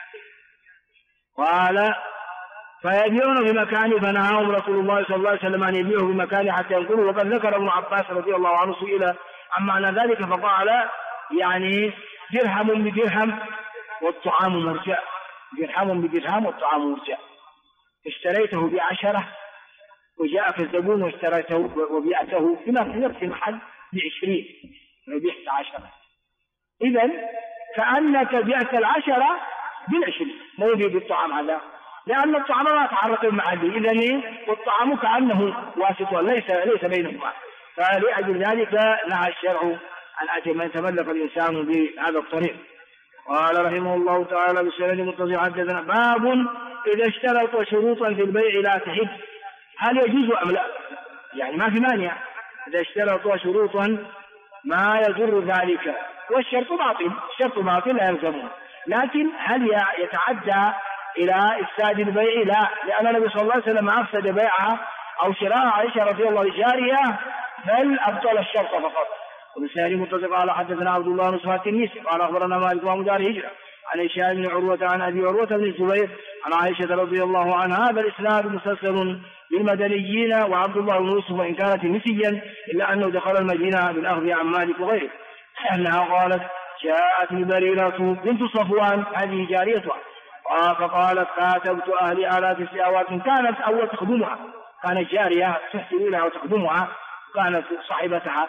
قال: فيبيعون في مكانه، فنهاهم رسول الله صلى الله عليه وسلم أن يبيعوا في مكانه حتى ينقلوا. وقد ذكر ابن عباس رضي الله عنه سئل عن معنى ذلك فقال: يعني درهم بدرهم والطعام مرجع، درهم بدرهم والطعام مرجع. اشتريته ب10 وجاءك الزبون واشتريته وبيعته في نفس المحل ب20 وبيعت 10، إذن كأنك بعت 10 ب20، لا يبيع بالطعام هذا، لأن الطعام لا يتحرك المحل، إذن والطعام كأنه واسط ليس بينهما. فلأجل ذلك نهى الشرع عن أن يتملك الإنسان بهذا الطريق. قال رحمه الله تعالى بسند متصل: حدثنا باب إذا اشترط شروطا في البيع لا تحل، هل يجوز أم لا؟ يعني ما في مانع إذا اشترط شروطا ما يضر ذلك، والشرط باطل، الشرط باطل لا يلزمه، لكن هل يتعدى إلى إفساد البيع؟ لا، لأن النبي صلى الله عليه وسلم أفسد بيعها أو شراء عائشة رضي الله عنها، بل أبطل الشرط فقط. وبسند متصل قال حدثنا عبد الله بن صهيب التنيسي قال أخبرنا مالك وهو دار هجرة عن هشام بن عروة عن أبي عروة بن الزبير عن عائشة رضي الله عنها. هذا الإسناد مسلسل بالمدنيين وعبد الله بن يوسف وإن كانت نسيا إلا أنه دخل المدينة بالأخذ عن مالك وغيره، أنها قالت: جاءتني بريرة بنت صفوان، هذه جاريتها، فقالت: كاتبت أهلي على 9 أواق. كانت أول تخدمها، كانت جارية تحسن لها وتخدمها، كانت صاحبتها،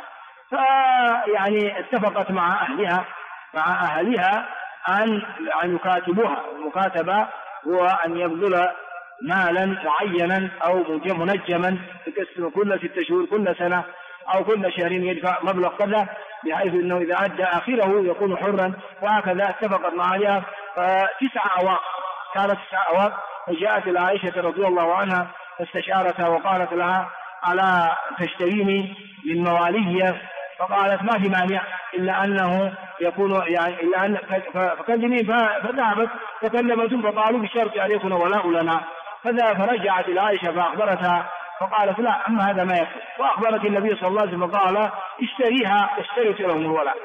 فيعني اتفقت مع أهلها أن يكاتبوها. المكاتبة هو أن يبذل مالا معينا أو منجما تقسم كل 6 شهور كل سنة أو كل شهر يدفع مبلغ كذا، بحيث أنه إذا أدى آخره يكون حرا، وهكذا اتفقت مع أهلها. 9 أواق، كانت 9 أواق. فجاءت إلى عائشة رضي الله عنها فاستشارتها وقالت لها: ألا تشتريني من موالي؟ فقالت: ما في مانع، إلا أنه يكون يعني إلا أن فكلمي. فذهبت فكلمتهم فقالوا: بشرط أن يكون ولاء لنا. فرجعت إلى عائشة فأخبرتها، فقالت: لا، أما هذا ما يكفي. وأخبرت النبي صلى الله عليه وسلم فقال: اشتريها، اشتريت لهم الولاء.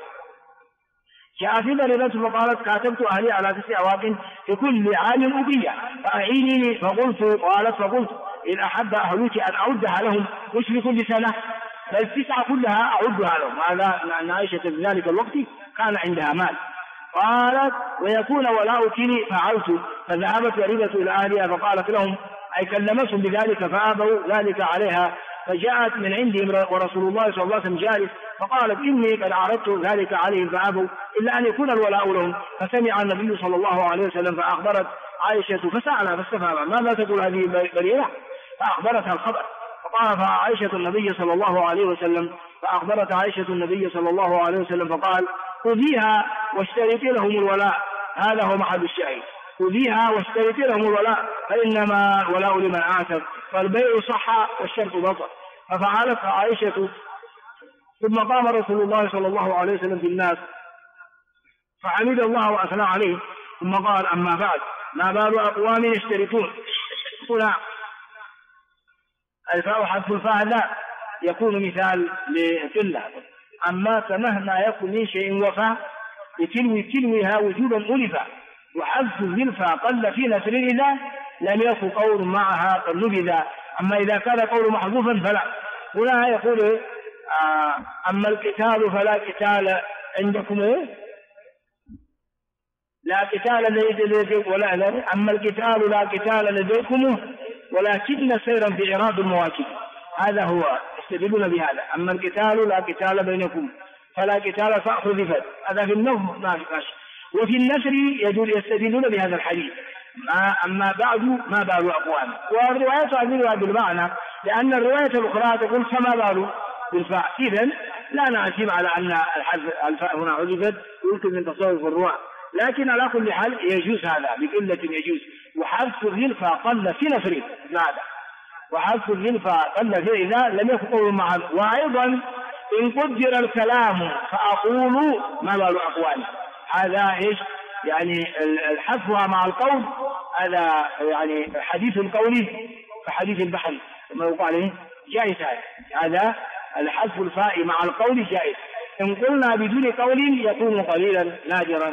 جاء في بريرة فقالت: كاتبت أهلي على 9 أواق في كل عام أبية فأعينيني. فقلت: إن أحب أهلك أن أعدها لهم مش في كل سنة، بل 9 كلها أعدها لهم. هذا لأن عائشة في ذلك الوقت كان عندها مال. قالت: ويكون ولاؤك لي. فعلت. فذهبت بريرة إلى أهلها فقالت لهم، أي كلمتهم بذلك فأبوا ذلك عليها. فجاءت من عندهم ورسول الله صلى الله عليه وسلم جالس، فقالت: إني قد عرضت ذلك عليهم فأبوا إلا أن يكون الولاء لهم. فسمع النبي صلى الله عليه وسلم فأخبرت عائشة فسألها فاستفهم ماذا تقول هذه بريرة؟ فأخبرتها الخبر. فقال عائشة النبي صلى الله عليه وسلم فأخبرت عائشة النبي صلى الله عليه وسلم فقال خذيها واشترطي لهم الولاء. هذا هو محل الشاهد، خذيها واشترطي لهم الولاء فإنما الولاء لمن آتت، فالبيع صح والشرط بطل. ففعلت عائشة. ثم قام رسول الله صلى الله عليه وسلم في الناس فحمد الله وأثنى عليه ثم قال أما بعد ما بال أقوام يشترطون. هنا الفاء حذف الفاء لا يكون مثال لقلة، أما مهما يكن من شيء وفى تلوها وجوبا ألفا، وحذف الفاء قل في نثر إذا لم يكن قول معها قد نبذا. أما إذا كان قول محذوفا فلا. هنا يقول أما القتال فلا قتال عندكم لا قتال لديكم ولا أما القتال لا قتال لديكم ولكن سيرا في إعراض المواكب. هذا هو يستدلون بهذا. أما القتال لا قتال بينكم فلا قتال فأخذفت. هذا في النظم ما فيش. وفي النثر يستدلون بهذا الحديث أما بعد ما بال أقوام. والرواية تعبيرها بالمعنى لأن الرواية الأخرى تقول فما بال بالفاء. إذن لا نعزم على أن الفاء هنا حذفت يمكن من تصرف الرواة، لكن على كل حال يجوز هذا بقلة يجوز. وحذف الفاء قل في نثر هذا، وحذف الفاء قل في إذا لم يكن قول معه. وأيضا إن قدر الكلام فأقول ما بال أقوام. هذا إيش يعني الحذفها مع القول هذا يعني حديث القول كحديث البحر كما يقال عليه جائز. هذا الحذف الفاء مع القول جائز. إن قلنا بدون قول يكون قليلا نادرا.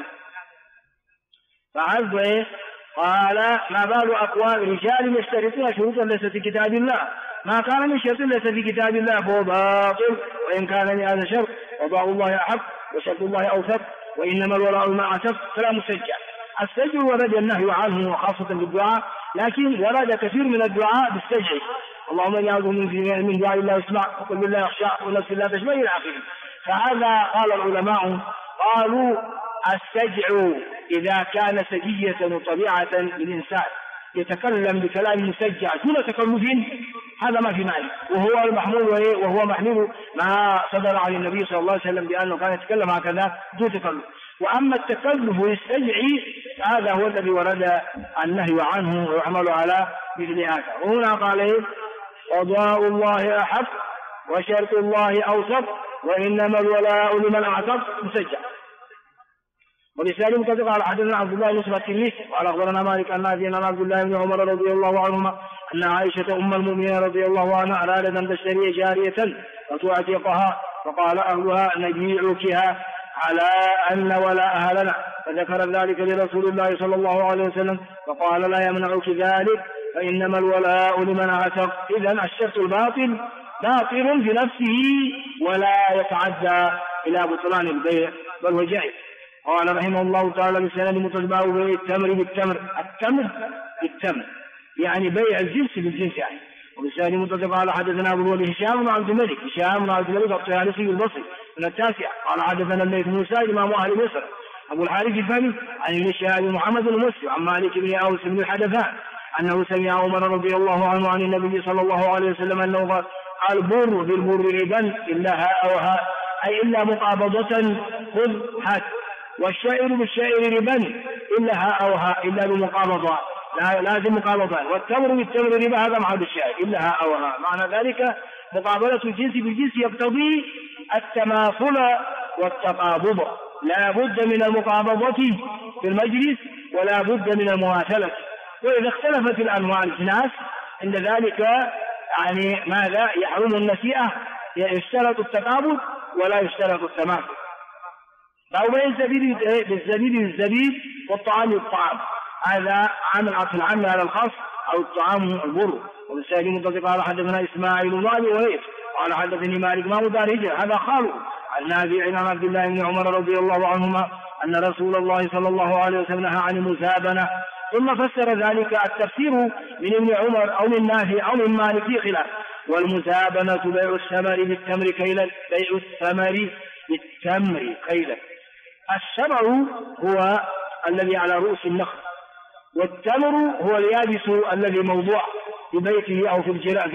فعذب قال ما بال أقوام رجال يشترطون شروطا ليست في كتاب الله. ما كان من شرط ليس في كتاب الله فهو باطل، وإن كان من هذا شرط وضع الله أحق وشرط الله أوثق، وإنما الولاء ما عتق فلا مسجع. السجع ورد النهي عنه وخاصة بالدعاء، لكن ورد كثير من الدعاء بالسجع. اللهم إني أعوذ من دعاء الله اسمع وقل بالله أخشى ونفس الله تشبه إلى آخره. فهذا قال العلماء قالوا السجع إذا كان سجية وطبيعة للإنسان يتكلم بكلام مسجع دون تكلف هذا ما في معنى، وهو المحمول وهو محمول ما صدر عن النبي صلى الله عليه وسلم بأنه كان يتكلم هكذا دون تكلف. وأما التكلف للسجع هذا هو الذي ورد النهي عنه ويحمل على مثل هذا. وهنا قال قضاء الله أحق وشرط الله أوثق وإنما الولاء لمن أعتق مسجع. ولسالم كذا قال حدثنا عبد الله بن مسلم قال أخبرنا مالك عن نافع عن عبد الله بن عمر رضي الله عنهما أن عائشة أم المؤمنين رضي الله عنها أرادت أن تشتري جارية فتعتقها فقال أهلها نبيعكها على أن ولاءها لنا، فذكر ذلك لرسول الله صلى الله عليه وسلم فقال لا يمنعك ذلك فإنما الولاء لمن أعتق. إذن الشرط الباطل باطل في نفسه ولا يتعدى إلى بطلان البيع بل هو جائز. قال رحمه الله تعالى بسند متشابه بيع التمر بالتمر، التمر بالتمر يعني بيع الجنس بالجنس يعني. وبسند متشابه قال حدثنا أبو الوليد هشام بن عبد الملك الطيالسي البصري من التاسع قال حدثنا الليث بن سعد إمام أهل مصر أبو الحارث الفهمي عن ابن شهاب محمد بن مسلم عن مالك بن أوس بن الحدثان أنه سمع عمر رضي الله عنه عن النبي صلى الله عليه وسلم أنه قال البر بالبر ربا إلا هاء أو هاء أي إلا مقابضة خذ هات، والشعر بالشعر ربا إلا هاء أو هاء إلا بمقابضة لازم مقابضة، والتمر بالتمر ربا هذا محل الشعر إلا هاء أو هاء. معنى ذلك مقابلة الجنس بالجنس يقتضي التماثل والتقابض، لا بد من المقابضة في المجلس ولا بد من المماثلة. وإذا اختلفت الأنواع الجناس عند ذلك يعني ماذا يحرم النسيئة، يشترط التقابض ولا يشترط التماثل. أو بين الزبيب والطعام والطعام هذا عامل عطف العام على الخاص أو الطعام البر. وبالسائل متصل قال حدثنا إسماعيل بن أبي أويس قال حدثني مالك ما مدار هجر هذا خاله عن نافع عن عبد الله بن عمر رضي الله عنهما أن رسول الله صلى الله عليه وسلم نهى عن المزابنة. ثم فسر ذلك التفسير من ابن عمر أو من نافع أو من مالك في خلاف. والمزابنة بيع الثمر بالتمر كيلا، بيع الثمر بالتمر كيلا. الثمر هو الذي على رؤوس النخل والتمر هو اليابس الذي موضوع في بيته أو في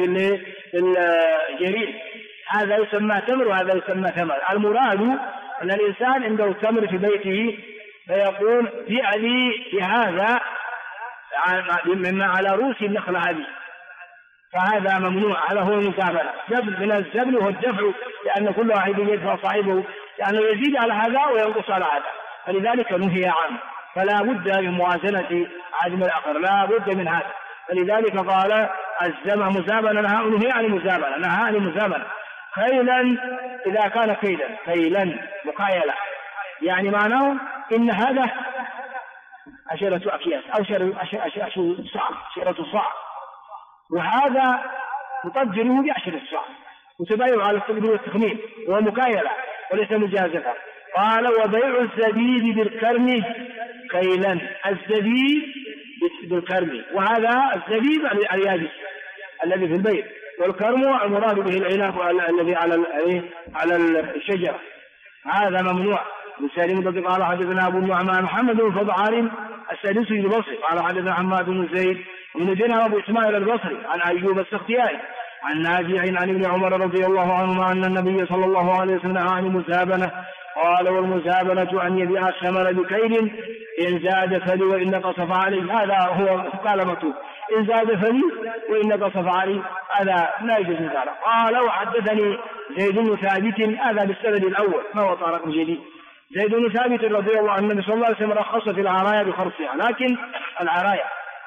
الجريد، هذا يسمى تمر وهذا يسمى ثمر. المراد أن الإنسان عنده تمر في بيته فيقول فعلي بهذا مما على رؤوس النخلة هذه، فهذا ممنوع. هذا هو المزابنة. من الزبن هو الدفع، لأن كل واحد يدفع صاحبه، لأنه يزيد على هذا وينقص على هذا، فلذلك نهي عنه. فلا بد من موازنة عدم الآخر، لا بد من هذا. فلذلك قال الزمع مزابنة، نهي عن المزابنة، نهى عن المزابنة. خيلا إذا كان كيلا مكايلة، يعني معناه إن هذا 10 أكياس أو 10 صاع، وهذا تقدره ب10 صاع، وتبايع على التقدير والتخمين، ومكايلة وليس مجازفة. قال وبيع الزبيب بالكرم كيلا، الزبيب بالكرم، وهذا الزبيب اليابس الذي في البيت، والكرم المراد به العنب الذي على الشجرة، هذا ممنوع. مسلم قال حدثنا أبو النعمان محمد بن فضعان السادسي البصري قال حدثنا حماد بن زيد بن دينار أبو إسماعيل البصري عن أيوب السختياني عن نافع عن ابن عمر رضي الله عنهما أن النبي صلى الله عليه وسلم نهى عن المزابنة. قال والمزابنة أن يبيع الثمر بكيل إن زاد فلي وإن نقص فعلي، هذا هو مكالمته، إن زاد فلي وإن نقص فعلي، هذا لا يجوز ذلك. قال وحدثني زيد بن ثابت، هذا بالسند الأول ما هو طارق جديد. زيد بن ثابت رضي الله عنه النبي صلى الله عليه وسلم رخص في العرايا بخرصها، لكن العرايا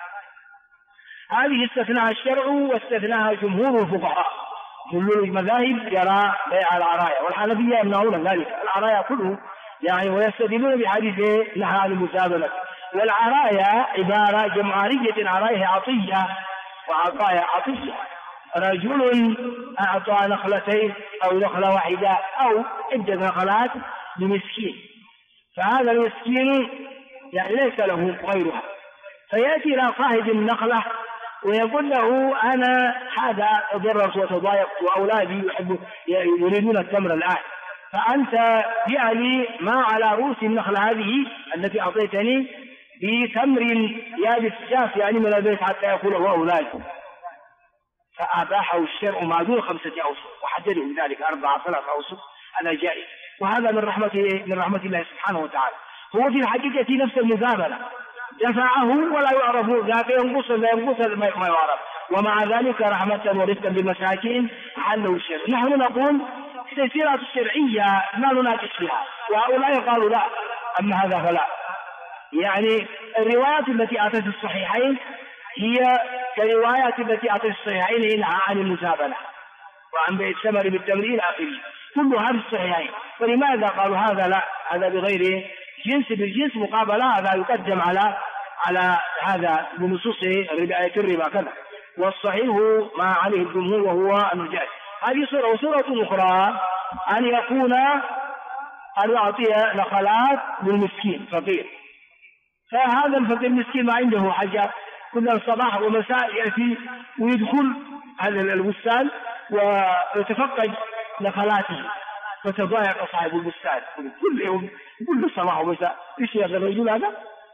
هذه استثناها الشرع واستثناها جمهور الفقهاء. كل المذاهب يرى بيع العرايا، والحنفية يمنعون ذلك، العرايا كله يعني، ويستدلون بحديث نهى عن المزابنة. والعرايا عبارة جمعارية، عرايا عطية وعطايا عطية. رجل أعطى نخلتين أو نخلة واحدة أو عدة نخلات لمسكين، فهذا المسكين يعني ليس له غيرها، فيأتي إلى صاحب النخلة ويقول له أنا هذا ضررت وتضايقت وأولادي يريدون التمر الآن، فأنت فعلي ما على رؤوس النخلة هذه التي أعطيتني بتمر يابس جاف يعني من البيت حتى يأكله أولادي. فأباحه الشرع ما دون 5 أوسق وحدده بذلك 4 3 أوسق، هذا جائز، وهذا من رحمة الله سبحانه وتعالى. هو في الحقيقة نفس المزابنة، دفعه ولا يعرف ذاك ينقص ما يعرف، ومع ذلك رحمة ورفقا بالمساكين حله الشرع. نحن نقول التيسيرات الشرعية ما نناقش فيها، وهؤلاء قالوا لا، أما هذا فلا. يعني الروايات التي أتت في الصحيحين هي كروايات التي أتت في الصحيحين إنها عن المزابنة وعن بيع الثمر بالتمر إلى آخره، كلها في الصحيحين. فلماذا قالوا هذا لا، هذا بغير جنس بالجنس مقابلة، هذا يقدم على هذا بنصوص الربا كذا، والصحيح ما عليه الجمهور وهو النجاة. هذه صورة. وصورة أخرى أن يكون أن يعطي نخلات للمسكين فقير، فهذا الفقير المسكين ما عنده حاجة، كل صباح ومساء يأتي ويدخل هذا البستان ويتفقد نخلاته، فتضايق صاحب البستان كل يوم كل صباح ومساء. ايش يا الرجل هذا؟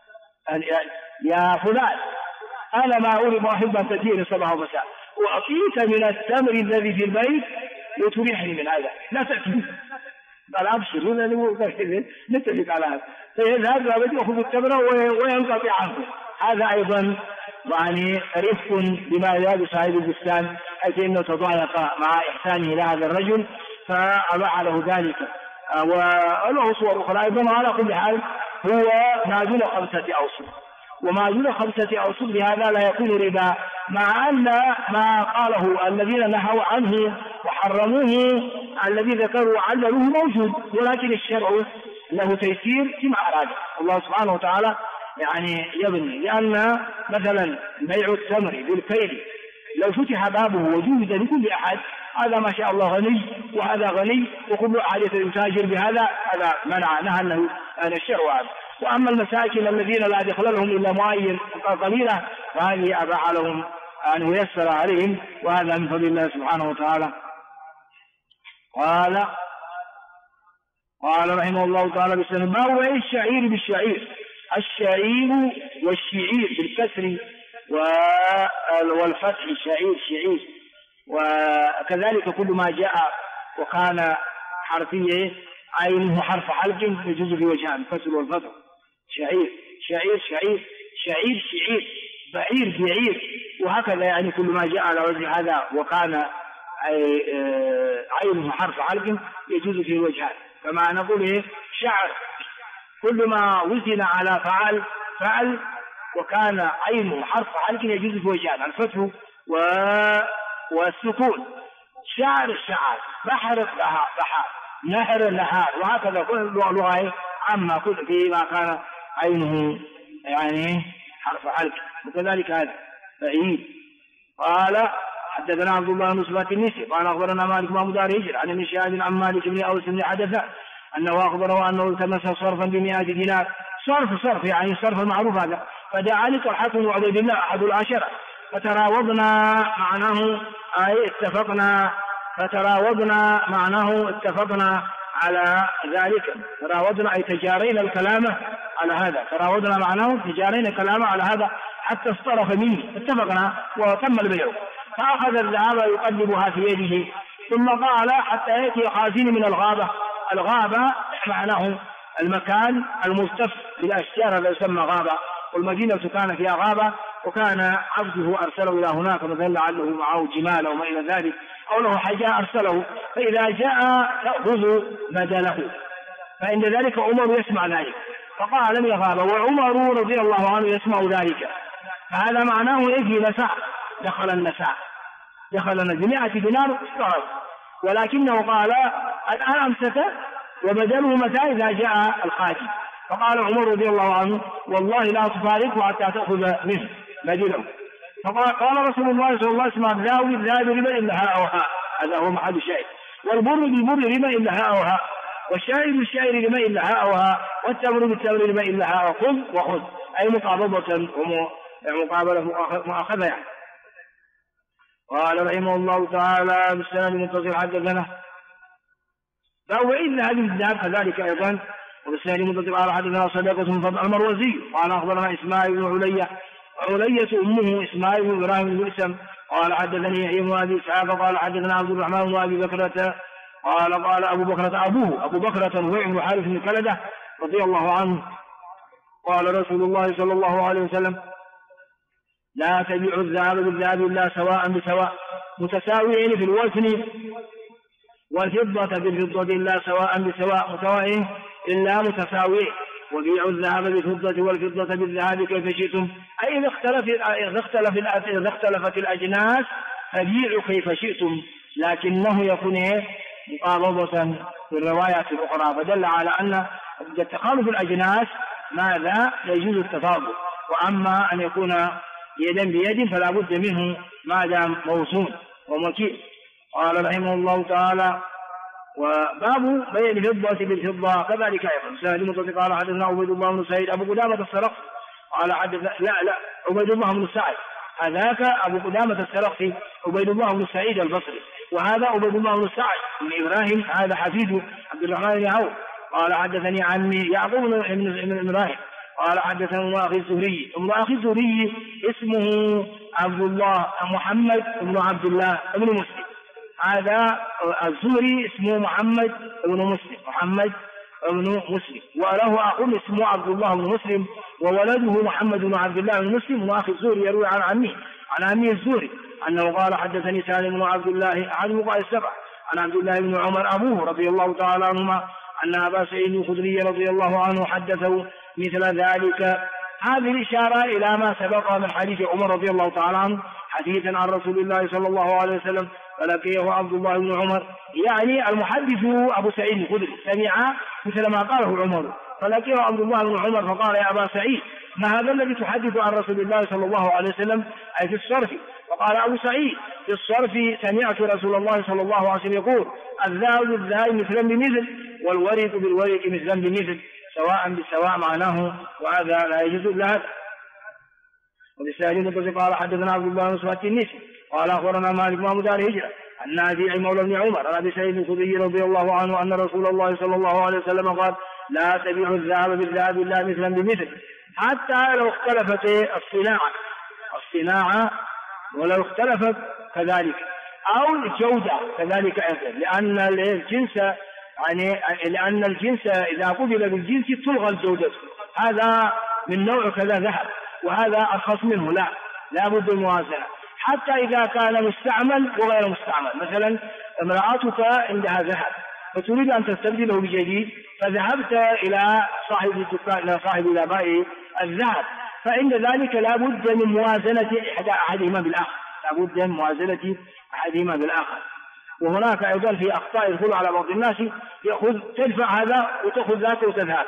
يا فلان أنا ما أريد أحب أن تجيني صباح ومساء، وأعطيك من التمر الذي في البيت وتريحني من هذا، لا تأتي. قال أبشر نتفق على هذا، فيذهب لابد يأخذ التمر وينقطع عنه. هذا أيضا يعني رفق بما يراد صاحب البستان، حيث إنه تضايق مع إحسانه إلى هذا الرجل فأباح له ذلك. وله صور أخرى أيضا. على كل حال هو ما دون 5 أوسق، وما دون 5 أوسق بهذا لا يكون ربا، مع أن ما قاله الذين نهوا عنه وحرموه الذي ذكروا وعللوه موجود، ولكن الشرع له تيسير فيما أراد الله سبحانه وتعالى يعني يبني. لأن مثلا بيع التمر بالكيل لو فتح بابه وجوز لكل أحد، هذا ما شاء الله غني وهذا غني وكل أحد يتاجر بهذا، هذا منع نهى له الشرع. وأما المساكين الذين لا دخل لهم إلا معين قليلة فهذه أباح لهم أن ييسر عليهم، وهذا من فضل الله سبحانه وتعالى. قال رحمه الله تعالى بسنة باب بيع الشعير بالشعير. الشعير والشعير بالكسر والفتح، شعير. وكذلك كل ما جاء وكان حرفية عينه حرف حلق يجوز في وجهان، الكسر والفتح. شعير شعير شعير شعير شعير، بعير بعير، وهكذا يعني كل ما جاء على وجه هذا وكان عينه حرف حلق يجوز في وجهان. كما نقول شعر، كل ما وزن على فعل وكان عينه حرف حلق يجوز في وجهان، الفتح والسكون. شعر بحر نهر نهار، وهكذا كل لغة عامة كل فيما كان عينه يعني حرف حلق، وكذلك هذا بعيد. قال حدثنا عبد الله بن صفات النسي قال أخبرنا مالك بن دار هجر عن ابن شهاب عن مالك بن أوس بن حدث أنه أخبره أنه التمس صرفا ب100 دينار، صرف يعني صرف المعروف هذا. فدعا لطلحة وعبيد الله أحد العشرة فتراوضنا معناه اتفقنا على ذلك. تراوضنا أي تجارينا الكلام على هذا، تراوضنا معناه تجارينا الكلام على هذا حتى اصطرف مني، اتفقنا وتم البيع. فأخذ الذهب يقلبها في يده، ثم قال حتى يأتي خازن من الغابة معناه المكان الملتف بالأشجار الذي يسمى غابة، والمدينة كان فيها غابة، وكان عبده أرسله إلى هناك مثلا لعله معه جمال أو ما إلى ذلك، أو له حاجة أرسله، فإذا جاء تأخذ بدله. فإن ذلك عمر يسمع ذلك، فقال لم يغاب، وعمر رضي الله عنه يسمع ذلك. فهذا معناه في نساء، دخل 100 دينار استغرب، ولكنه قال الآن أمسك وبدله متى إذا جاء الخازن. فقال عمر رضي الله عنه والله لا تفارقه حتى تأخذ منه بدله. فقال رسول الله صلى الله عليه وسلم الذهب ربا إلا ها أو ها، هذا هو محل الشاهد، والبر بالبر ربا إلا ها أو ها، والشعير بالشعير ربا إلا ها أو ها، والتمر بالتمر ربا إلا ها، وخذ أي مقابضة ومقابلة مؤاخذة يعني. قال رحمه الله تعالى بالسند المتصل حدثنا فهو إلا هذه الذهب كذلك أيضا، وبالسند المتصل قال حدثنا صدقة من فضل المروزي قال أخبرنا إسماعيل بن علية أمه إسماعيل بن إبراهيم بن اسم قال حدثني يحيى بن أبي إسحاق قال حدثنا عبد الرحمن بن أبي بكرة قال أبو بكرة أبو بكرة هو ابن حارث بن كلدة رضي الله عنه قال رسول الله صلى الله عليه وسلم لا تبيعوا الذهب بالذهب إلا سواء بسواء، متساويين في الوزن، والفضة بالفضة إلا سواء بسواء، متساويين إلا متساويين، وبيعوا الذهب بالفضة والفضة بالذهب كيف شئتم، أي إذا اختلفت الأجناس فبيعوا كيف شئتم، لكنه يكون مقابضة في الروايات الأخرى. فدل على أن تخالف الأجناس ماذا يجوز التفاضل، وأما أن يكون يدا بيد فلا بد منه ما دام موزون ومكيل. قال رحمه الله تعالى وباب بيع الفضة بالفضة كذلك أيضا. سهل متصل قال حدثنا عبيد الله بن سعيد أبو قدامة السرخسي قال حدثنا عبيد الله بن سعيد، هذاك أبو قدامة السرخسي عبيد الله بن سعيد البصري، وهذا عبيد الله بن سعيد بن إبراهيم هذا حفيد عبد الرحمن بن عوف قال حدثني عمي يعقوب بن إبراهيم قال حدثنا ابن أخي الزهري اسمه عبد الله محمد بن عبد الله بن مسلم، هذا الزهري اسمه محمد بن مسلم، وله أخ اسمه عبد الله بن مسلم، وولده محمد بن عبد الله بن مسلم، وأخي الزهري يروي عن عمه الزهري أنه قال حدثني سالم بن عبد الله أحد الفقهاء السبعة عن عبد الله بن عمر أبوه رضي الله تعالى عنهما أن أبا سعيد الخدري رضي الله عنه حدثه مثل ذلك. هذه الإشارة إلى ما سبق من حديث عمر رضي الله تعالى عنه حديثا عن رسول الله صلى الله عليه وسلم فلقيه عبد الله بن عمر، يعني المحدث أبو سعيد الخدري سمع مثل ما قاله عمر، فلقيه عبد الله بن عمر فقال يا أبا سعيد ما هذا الذي تحدث عن رسول الله صلى الله عليه وسلم أي في الصرف؟ وقال أبو سعيد في الصرف سمعت رسول الله صلى الله عليه وسلم يقول الذهب بالذهب مثلا بمثل، والورق بالورق مثلا بمثل، سواء بسواء معناه، وهذا لا يجوز إلا هذا. وبالسائل المتصل قال حدثنا عبد الله بن صفات النسي قال أخبرنا مالك بن دار هجرة عن نافع مولى بن عمر عن أبي سعيد الخدري رضي الله عنه أن رسول الله صلى الله عليه وسلم قال لا تبيعوا الذهب بالذهب إلا مثلا بمثل، حتى لو اختلفت الصناعة ولو اختلفت كذلك، أو الجودة كذلك أيضا، لأن الجنس إذا قبل بالجنس تلغى الجودة. هذا من نوع كذا ذهب وهذا أرخص منه، لا بد من موازنة. حتى إذا كان مستعمل وغير مستعمل، مثلا امرأتك عندها ذهب فتريد أن تستبدله بجديد، فذهبت إلى صاحب الدكان، إلى بائع الذهب، فإن ذلك لا بد من موازنة أحدهما بالآخر. وهناك أيضا في أخطاء يدخل على بعض الناس، تدفع هذا وتأخذ ذاك وتذهب،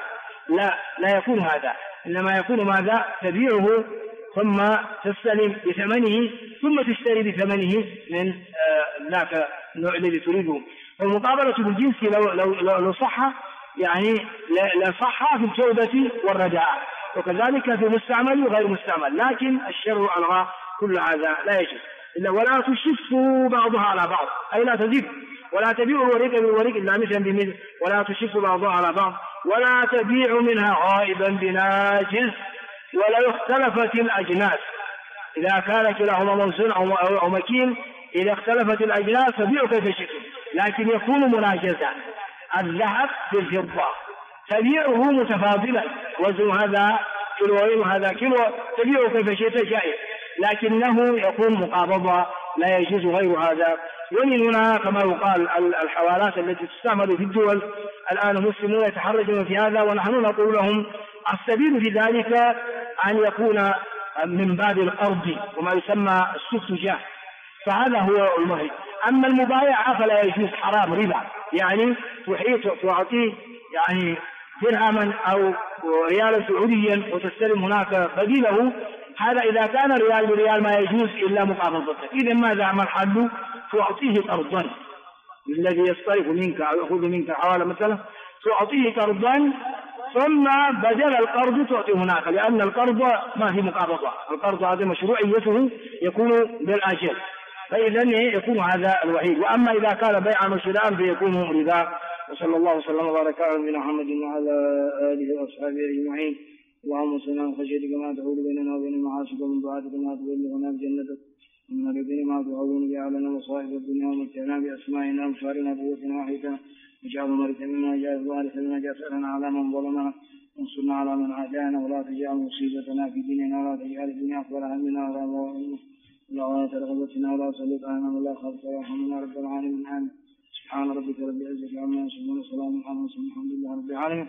لا يكون هذا، إنما يكون ماذا؟ تبيعه ثم تستلم بثمنه ثم تشتري بثمنه من ذاك النوع الذي تريده. والمقابلة بالجنس لو صح يعني لا صح في الجودة والرداء، وكذلك في مستعمل وغير مستعمل، لكن الشرع ألغى كل هذا، لا يجوز. ولا تشفوا بعضها على بعض، أي لا تزيد، ولا تبيعوا الورق بالورق إلا مثلا بمثل، ولا تشفوا بعضها على بعض، ولا تبيعوا منها غائبا بناجز، ولا اختلفت الأجناس إذا كان كلاهما موزون أو مكين، إذا اختلفت الأجناس فبيعوا كيف شئتم، لكن يكون مناجزا. الذهب بالفضة تبيعه متفاضلا، وزن هذا كيلوين وهذا كيلو، تبيعه كيف شئت جائز، لكنه يكون مقابضة، لا يجوز غير هذا. ومن هنا كما يقال الحوالات التي تستعمل في الدول الآن المسلمون يتحرجون في هذا، ونحن نقول لهم السبيل في ذلك أن يكون من باب الأرض وما يسمى السفت جاه، فهذا هو المهم. أما المبايعة فلا يجوز، حرام، ربا، يعني تعطيه يعني درهما أو ريالا سعوديا وتستلم هناك بديله، هذا إذا كان ريال بريال ما يجوز إلا مقابضته. إذا ماذا عمل حله؟ تعطيه قرضا الذي يصطرف منك أو يأخذ منك حوالي مثلا، تعطيه قرضا ثم بدل القرض تعطيه هناك، لأن القرض ما في مقابضة، القرض هذا مشروعيته يكون بالأجل، فإذا يكون هذا الوحيد. وأما إذا كان بيعا وشراء فيكون ربا. وصلى الله وسلم وبارك على نبينا محمد وعلى آله وأصحابه أجمعين. اللهم صل على خشيتك ما تحول بيننا وبين معاصيك، ومن طاعتك ما تبلغنا بجنتك، ومن اليقين ما تعون به علينا مصائب الدنيا، ومتعنا بأسمائنا وأبصارنا وقوتنا وحيتنا، واجعل مرثا منا واجعل الوارث منا، واجعل ثأرنا على من ظلمنا، وانصرنا على من عادانا، ولا تجعل مصيبتنا في ديننا، ولا تجعل الدنيا أكبر همنا ولا مبلغ علمنا، ولا ترغبتنا، ولا تسلط علينا من لا خافك ويرحمنا رب العالمين. آمين. سبحان ربك رب العزة عما يصفون، وسلام على المرسلين، الحمد لله رب العالمين.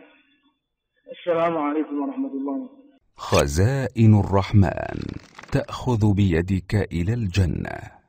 السلام عليكم ورحمة الله. خزائن الرحمن تأخذ بيدك إلى الجنة.